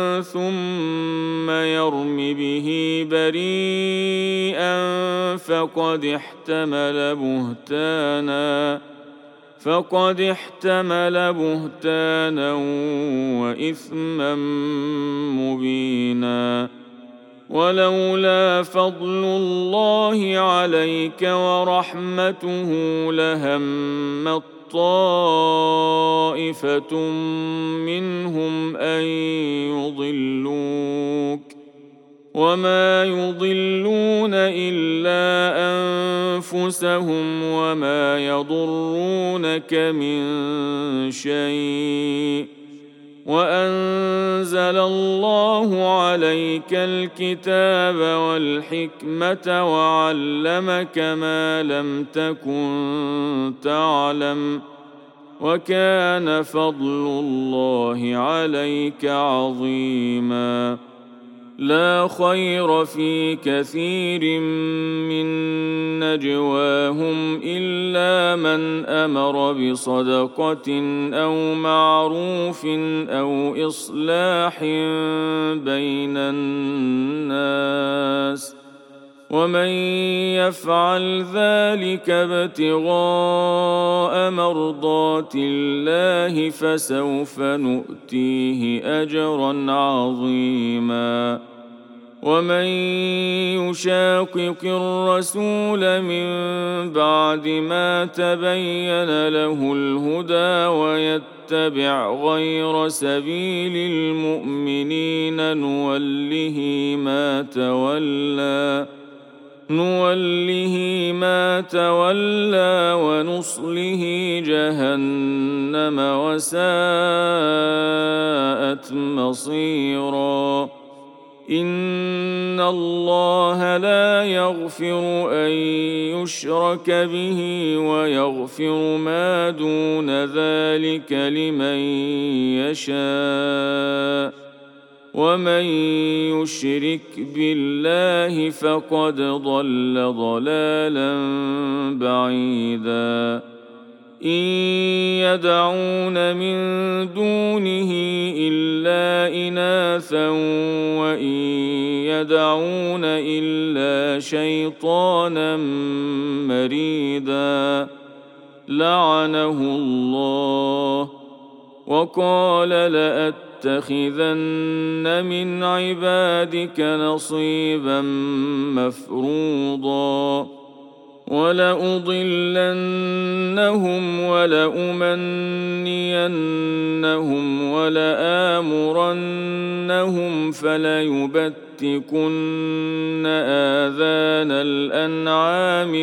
ثم يرم به بريئا فقد احتمل بهتانا فقد احتمل بهتانا وإثما مبينا. ولولا فضل الله عليك ورحمته لهمت طائفة منهم أن يضلوك وما يضلون إلا أنفسهم وما يضرونك من شيء وأنزل الله عليك الكتاب والحكمة وعلمك ما لم تكن تعلم وكان فضل الله عليك عظيما. لا خير في كثير من نجواهم إلا من أمر بصدقة أو معروف أو إصلاح بين الناس ومن يفعل ذلك ابتغاء مرضات الله فسوف نؤتيه أجرا عظيما. ومن يشاقق الرسول من بعد ما تبين له الهدى ويتبع غير سبيل المؤمنين نوله ما تولى نوله ما تولى ونصله جهنم وساءت مصيرا. إن الله لا يغفر أن يشرك به ويغفر ما دون ذلك لمن يشاء ومن يشرك بالله فقد ضل ضلالا بعيدا. إن يدعون من دونه إلا إناثا وإن يدعون إلا شيطانا مريدا لعنه الله وقال لأتخذن من عبادك نصيبا مفروضا ولأضلنهم ولأمنينهم ولآمرنهم فليبتكن آذان الأنعام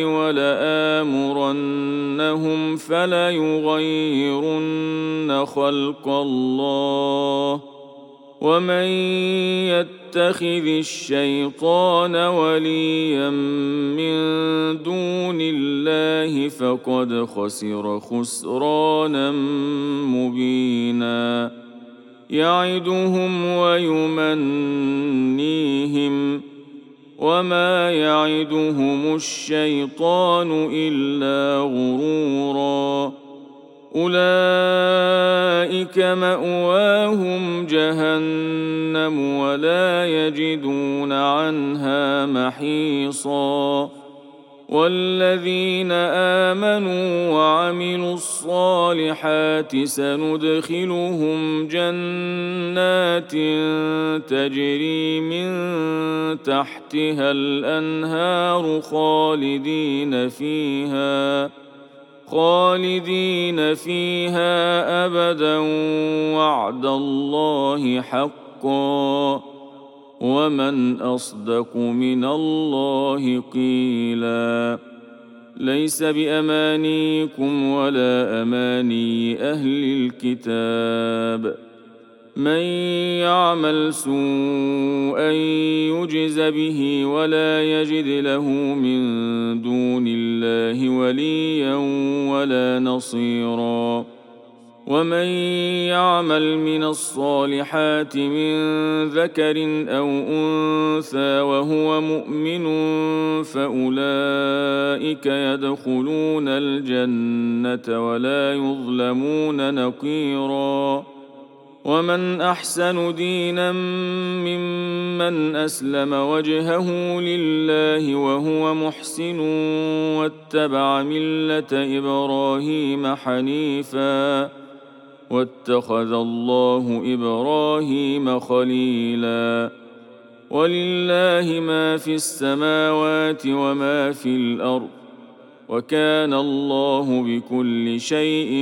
ولآمرنهم فليغيرن خلق الله ومن يتخذ الشيطان وليا من دون الله فقد خسر خسرانا مبينا. يعدهم ويمنيهم وما يعدهم الشيطان إلا غرورا أولئك مأواهم جهنم ولا يجدون عنها محيصا والذين آمنوا وعملوا الصالحات سندخلهم جنات تجري من تحتها الأنهار خالدين فيها خالدين فيها أبدا وعد الله حقا ومن أصدق من الله قيلا ليس بأمانيكم ولا أماني أهل الكتاب من يعمل سوءا يجز به ولا يجد له من دون الله وليا ولا نصيرا ومن يعمل من الصالحات من ذكر أو أنثى وهو مؤمن فأولئك يدخلون الجنة ولا يظلمون نقيرا ومن أحسن دينا ممن أسلم وجهه لله وهو محسن واتبع ملة إبراهيم حنيفا واتخذ الله إبراهيم خليلا ولله ما في السماوات وما في الأرض وكان الله بكل شيء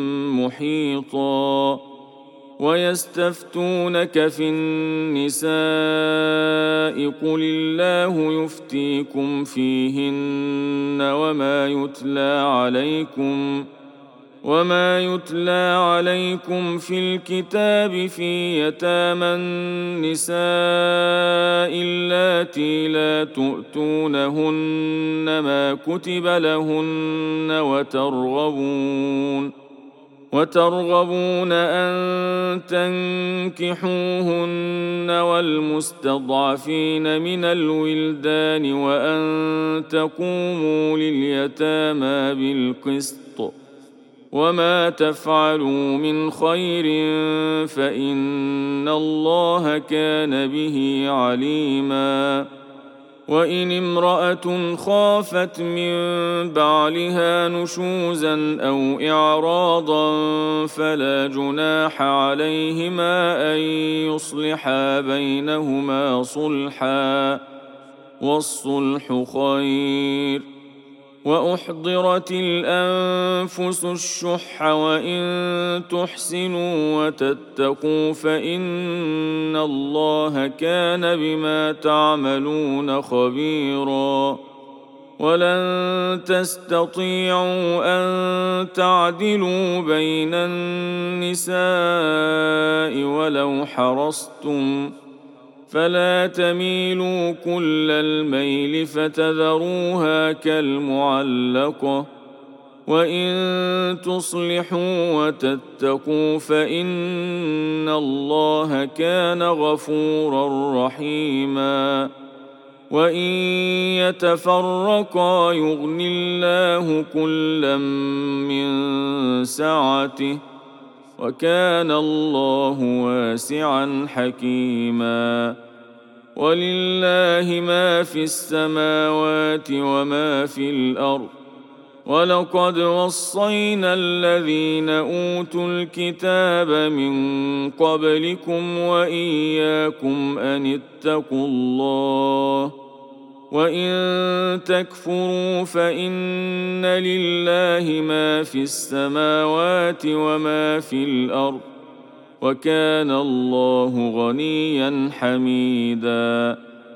محيطا ويستفتونك في النساء قل الله يفتيكم فيهن وما يتلى عليكم وما يتلى عليكم في الكتاب في يتامى النساء اللاتي لا تؤتونهن ما كتب لهن وترغبون وترغبون أن تنكحوهن والمستضعفين من الولدان وأن تقوموا لليتامى بالقسط وما تفعلوا من خير فإن الله كان به عليما وإن امرأة خافت من بعلها نشوزا أو إعراضا فلا جناح عليهما أن يصلحا بينهما صلحا والصلح خير وأحضرت الأنفس الشح وإن تحسنوا وتتقوا فإن الله كان بما تعملون خبيرا ولن تستطيعوا أن تعدلوا بين النساء ولو حرصتم فلا تميلوا كل الميل فتذروها كالمعلقة وإن تصلحوا وتتقوا فإن الله كان غفورا رحيما وإن يتفرقا يغني الله كلا من سعته وكان الله واسعا حكيما ولله ما في السماوات وما في الأرض ولقد وصينا الذين أوتوا الكتاب من قبلكم وإياكم أن اتقوا الله وإن تكفروا فإن لله ما في السماوات وما في الأرض وكان الله غنيا حميدا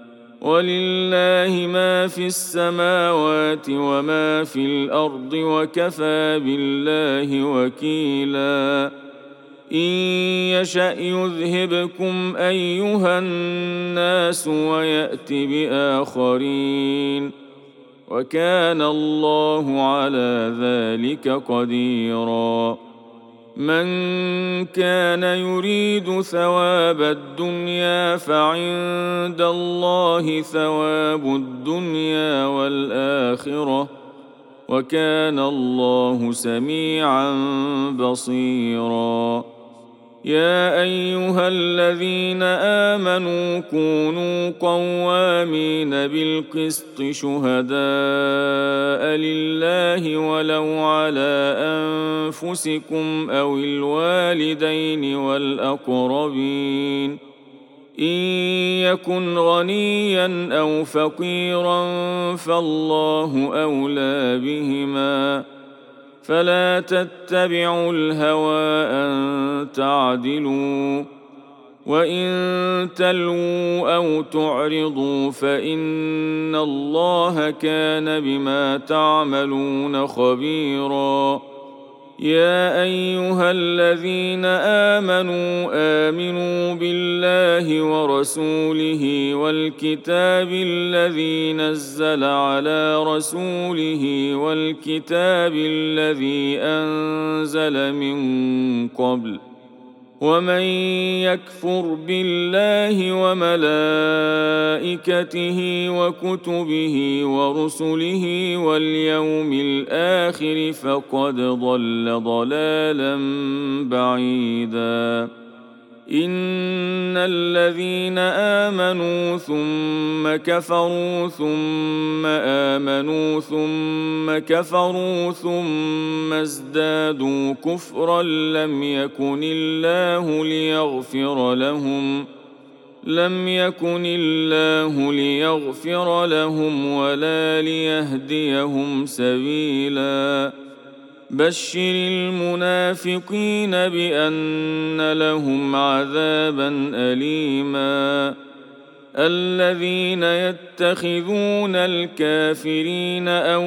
ولله ما في السماوات وما في الأرض وكفى بالله وكيلا إن يشأ يذهبكم أيها الناس ويأت بآخرين وكان الله على ذلك قديرا من كان يريد ثواب الدنيا فعند الله ثواب الدنيا والآخرة وكان الله سميعا بصيرا. يا أيها الذين آمنوا كونوا قوامين بالقسط شهداء لله ولو على أنفسكم أو الوالدين والأقربين إن يكن غنيا أو فقيرا فالله أولى بهما فلا تتبعوا الهوى أن تعدلوا وإن تلووا أو تعرضوا فإن الله كان بما تعملون خبيرا. يا أيها الذين آمنوا آمنوا بالله ورسوله والكتاب الذي نزل على رسوله والكتاب الذي أنزل من قبل ومن يكفر بالله وملائكته وكتبه ورسله واليوم الآخر فقد ضل ضلالا بعيدا. إن الذين آمنوا ثم كفروا ثم آمنوا ثم كفروا ثم ازدادوا كفرا لم يكن الله ليغفر لهم لم يكن الله ليغفر لهم ولا ليهديهم سبيلا. بشر المنافقين بأن لهم عذابا أليما. الذين يتخذون الكافرين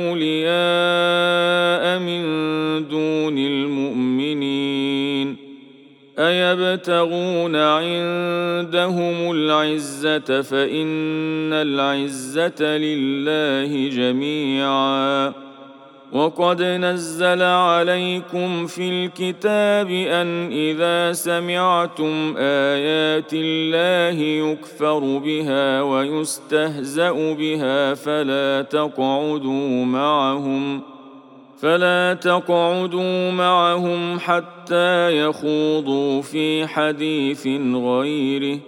أولياء من دون المؤمنين أيبتغون عندهم العزة فإن العزة لله جميعا. وقد نزل عليكم في الكتاب أن إذا سمعتم آيات الله يكفر بها ويستهزأ بها فلا تقعدوا معهم فلا تقعدوا معهم حتى يخوضوا في حديث غيره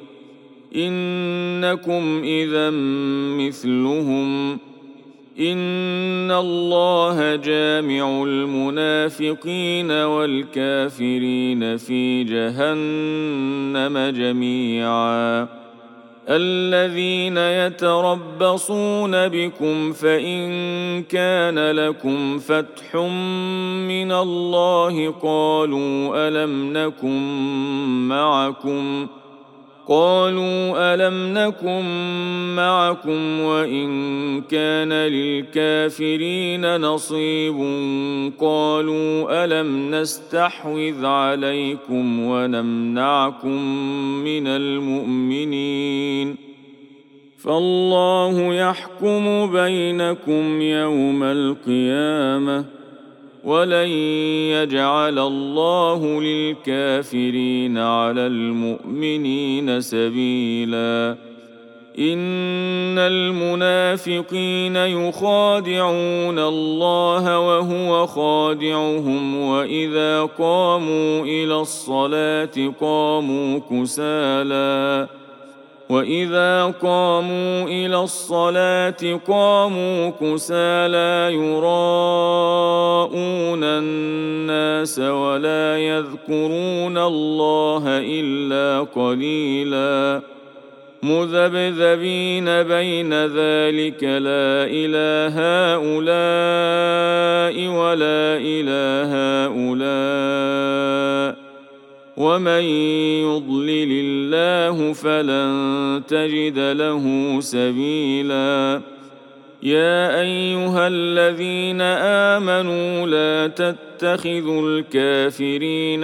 إنكم إذا مثلهم إن الله جامع المنافقين والكافرين في جهنم جميعا. الذين يتربصون بكم فإن كان لكم فتح من الله قالوا ألم نكن معكم قالوا ألم نكن معكم وإن كان للكافرين نصيب قالوا ألم نستحوذ عليكم ونمنعكم من المؤمنين فالله يحكم بينكم يوم القيامة ولن يجعل الله للكافرين على المؤمنين سبيلا. إن المنافقين يخادعون الله وهو خادعهم وإذا قاموا إلى الصلاة قاموا كسالى وإذا قاموا إلى الصلاة قاموا كسالى يراءون الناس ولا يذكرون الله إلا قليلا مذبذبين بين ذلك لا إلى هؤلاء ولا إلى هؤلاء ومن يضلل الله فلن تجد له سبيلا. يا أيها الذين آمنوا لا تتخذوا الكافرين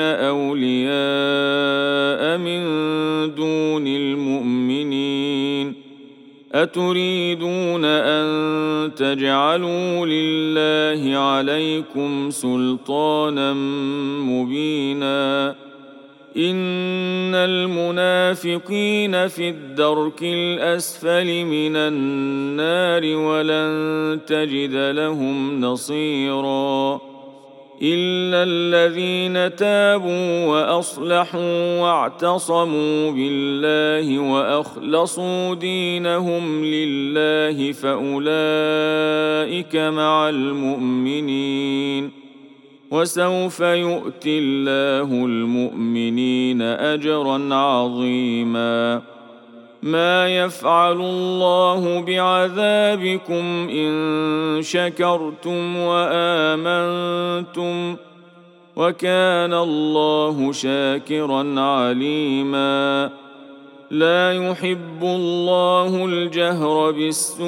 أولياء من دون المؤمنين أتريدون أن تجعلوا لله عليكم سلطانا مبينا إن المنافقين في الدرك الأسفل من النار ولن تجد لهم نصيرا إلا الذين تابوا وأصلحوا واعتصموا بالله وأخلصوا دينهم لله فأولئك مع المؤمنين وسوف يؤتي الله المؤمنين أجرا عظيما ما يفعل الله بعذابكم إن شكرتم وآمنتم وكان الله شاكرا عليما لا يحب الله الجهر بالسوء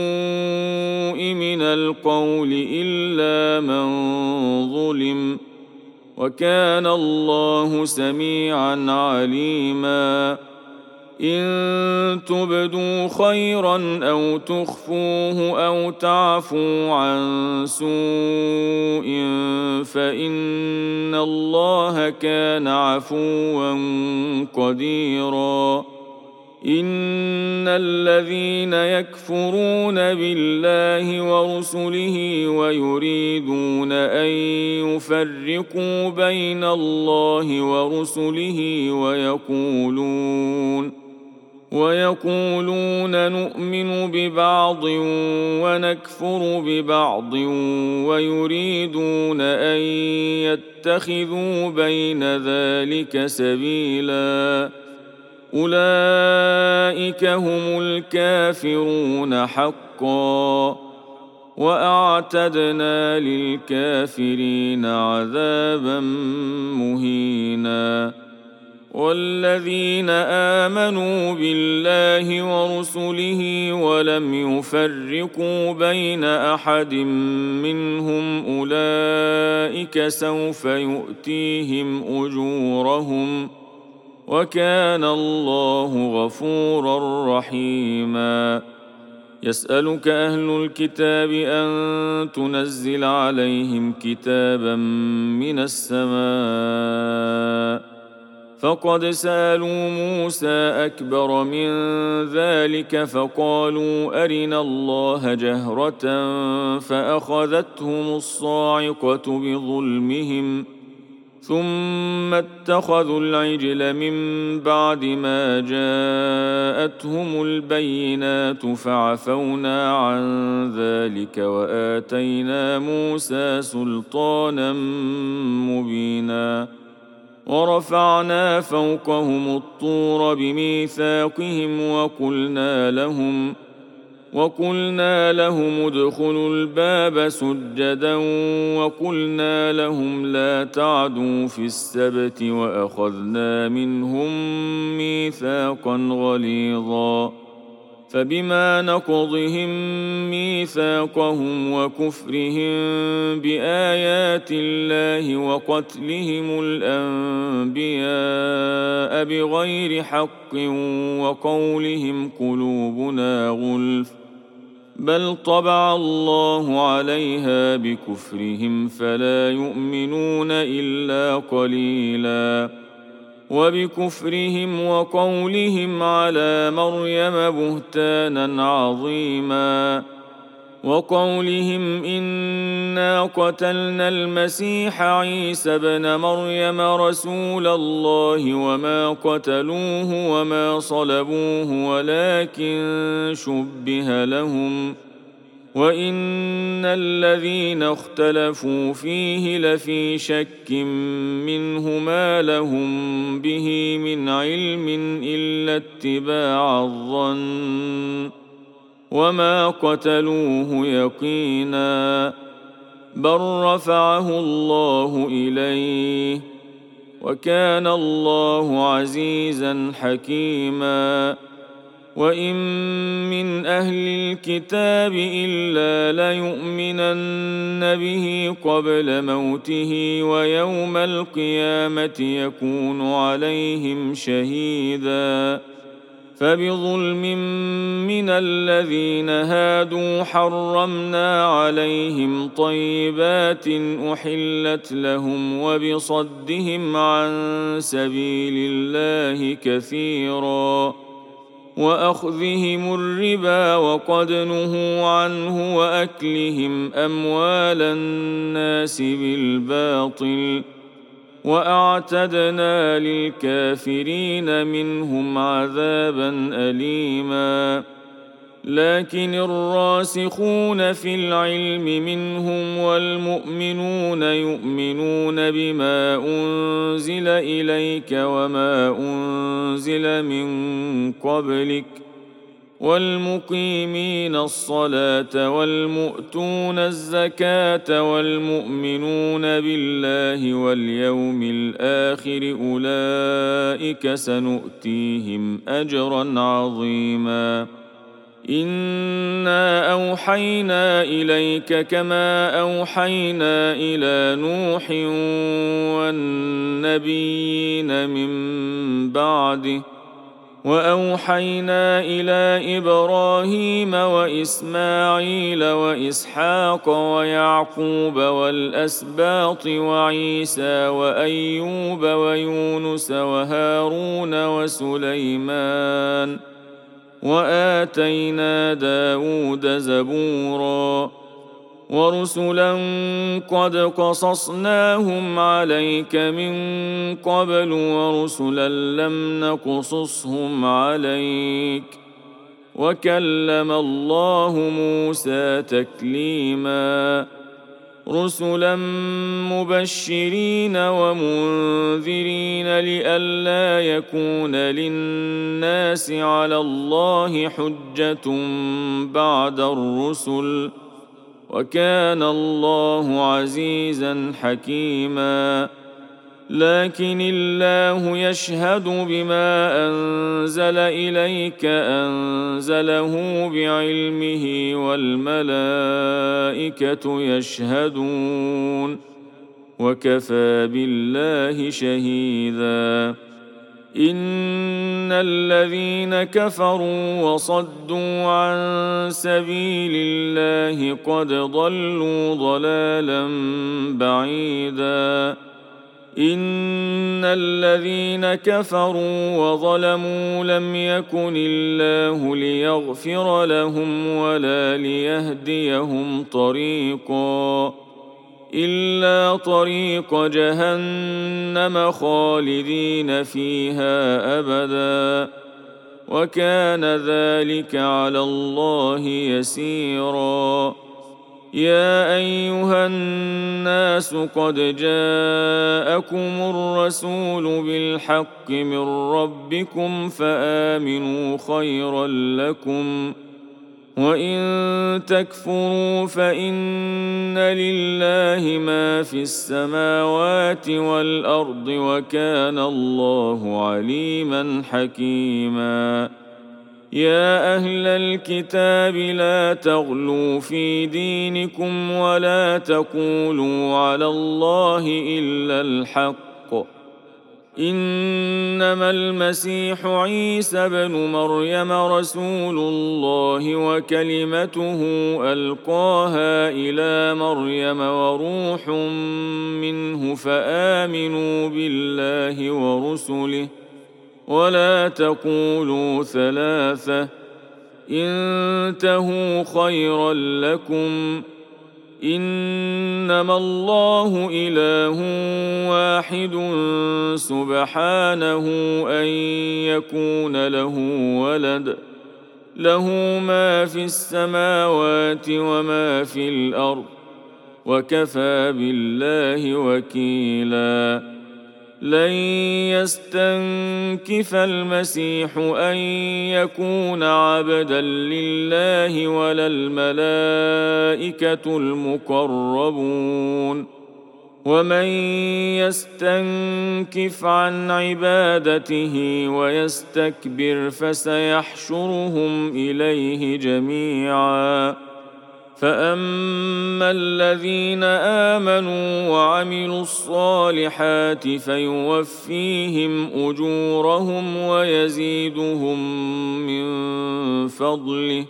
من القول إلا من ظلم وكان الله سميعا عليما إن تبدوا خيرا أو تخفوه أو تعفوا عن سوء فإن الله كان عفوا قديرا إن الذين يكفرون بالله ورسله ويريدون أن يفرقوا بين الله ورسله ويقولون ويقولون نؤمن ببعض ونكفر ببعض ويريدون أن يتخذوا بين ذلك سبيلا أولئك هم الكافرون حقا وأعتدنا للكافرين عذابا مهينا والذين آمنوا بالله ورسله ولم يفرقوا بين أحد منهم أولئك سوف يؤتيهم أجورهم وكان الله غفورا رحيما يسألك أهل الكتاب أن تنزل عليهم كتابا من السماء فقد سألوا موسى أكبر من ذلك فقالوا أرنا الله جهرة فأخذتهم الصاعقة بظلمهم ثم اتخذوا العجل من بعد ما جاءتهم البينات فعفونا عن ذلك وآتينا موسى سلطانا مبينا ورفعنا فوقهم الطور بميثاقهم وقلنا لهم وقلنا لهم ادخلوا الباب سجدا وقلنا لهم لا تعدوا في السبت وأخذنا منهم ميثاقا غليظا فبما نقضهم ميثاقهم وكفرهم بآيات الله وقتلهم الأنبياء بغير حق وقولهم قلوبنا غلف بل طبع الله عليها بكفرهم فلا يؤمنون إلا قليلا وبكفرهم وقولهم على مريم بهتانا عظيما وقولهم إنا قتلنا المسيح عيسى ابن مريم رسول الله وما قتلوه وما صلبوه ولكن شبه لهم وإن الذين اختلفوا فيه لفي شك منه ما لهم به من علم إلا اتباع الظن وما قتلوه يقينا بل رفعه الله إليه وكان الله عزيزا حكيما وإن من أهل الكتاب إلا ليؤمنن به قبل موته ويوم القيامة يكون عليهم شهيدا فبظلم من الذين هادوا حرمنا عليهم طيبات أحلت لهم وبصدهم عن سبيل الله كثيرا وأخذهم الربا وقد نهوا عنه وأكلهم أموال الناس بالباطل وأعتدنا للكافرين منهم عذابا أليما. لكن الراسخون في العلم منهم والمؤمنون يؤمنون بما أنزل إليك وما أنزل من قبلك والمقيمين الصلاة والمؤتون الزكاة والمؤمنون بالله واليوم الآخر أولئك سنؤتيهم أجرا عظيما. إنا أوحينا إليك كما أوحينا إلى نوح والنبيين من بعده وأوحينا إلى إبراهيم وإسماعيل وإسحاق ويعقوب والأسباط وعيسى وأيوب ويونس وهارون وسليمان وآتينا داود زبورا ورسلا قد قصصناهم عليك من قبل ورسلا لم نقصصهم عليك وكلم الله موسى تكليما. رسلا مبشرين ومنذرين لئلا يكون للناس على الله حجة بعد الرسل وكان الله عزيزا حكيما. لكن الله يشهد بما أنزل إليك أنزله بعلمه والملائكة يشهدون وكفى بالله شهيدا. إن الذين كفروا وصدوا عن سبيل الله قد ضلوا ضلالا بعيدا. إن الذين كفروا وظلموا لم يكن الله ليغفر لهم ولا ليهديهم طريقا إلا طريق جهنم خالدين فيها أبدا وكان ذلك على الله يسيرا. يا أيها الناس قد جاءكم الرسول بالحق من ربكم فآمنوا خيرا لكم وإن تكفروا فإن لله ما في السماوات والأرض وكان الله عليما حكيما. يا أهل الكتاب لا تغلوا في دينكم ولا تقولوا على الله إلا الحق. إنما المسيح عيسى بن مريم رسول الله وكلمته ألقاها إلى مريم وروح منه فآمنوا بالله ورسله ولا تقولوا ثلاثة انتهوا خيرا لكم إنما الله إله واحد سبحانه أن يكون له ولد له ما في السماوات وما في الأرض وكفى بالله وكيلا. لن يستنكف المسيح أن يكون عبدا لله ولا الملائكة المقربون ومن يستنكف عن عبادته ويستكبر فسيحشرهم إليه جميعا فأما الذين آمنوا وعملوا الصالحات فيوفيهم أجورهم ويزيدهم من فضله،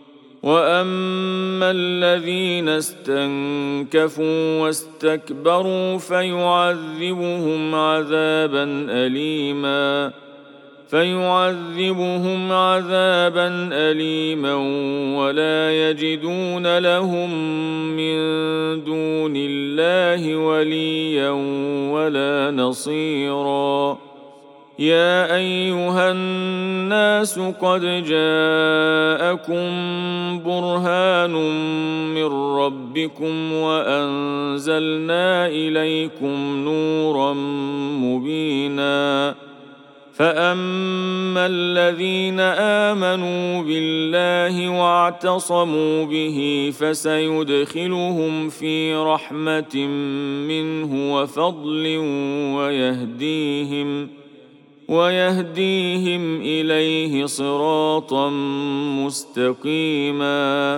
وأما الذين استنكفوا واستكبروا فيعذبهم عذابا أليما فيعذبهم عذابا أليما ولا يجدون لهم من دون الله وليا ولا نصيرا. يا أيها الناس قد جاءكم برهان من ربكم وأنزلنا إليكم نورا مبينا. فأما الذين آمنوا بالله واعتصموا به فسيدخلهم في رحمة منه وفضل ويهديهم ويهديهم إليه صراطا مستقيما.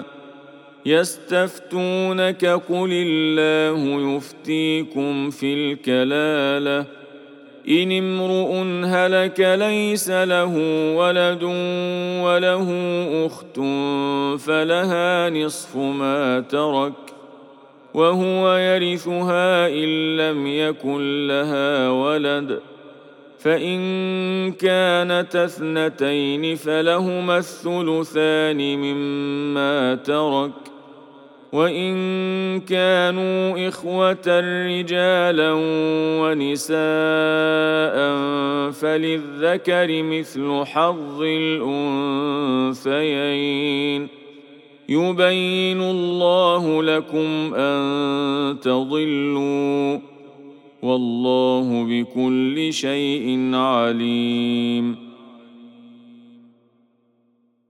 يستفتونك قل الله يفتيكم في الكلالة إن امرؤ هلك ليس له ولد وله أخت فلها نصف ما ترك وهو يرثها إن لم يكن لها ولد، فإن كانت اثنتين فلهما الثلثان مما ترك، وإن كانوا إخوة رجالا ونساء فللذكر مثل حظ الأنثيين. يبين الله لكم أن تضلوا، والله بكل شيء عليم.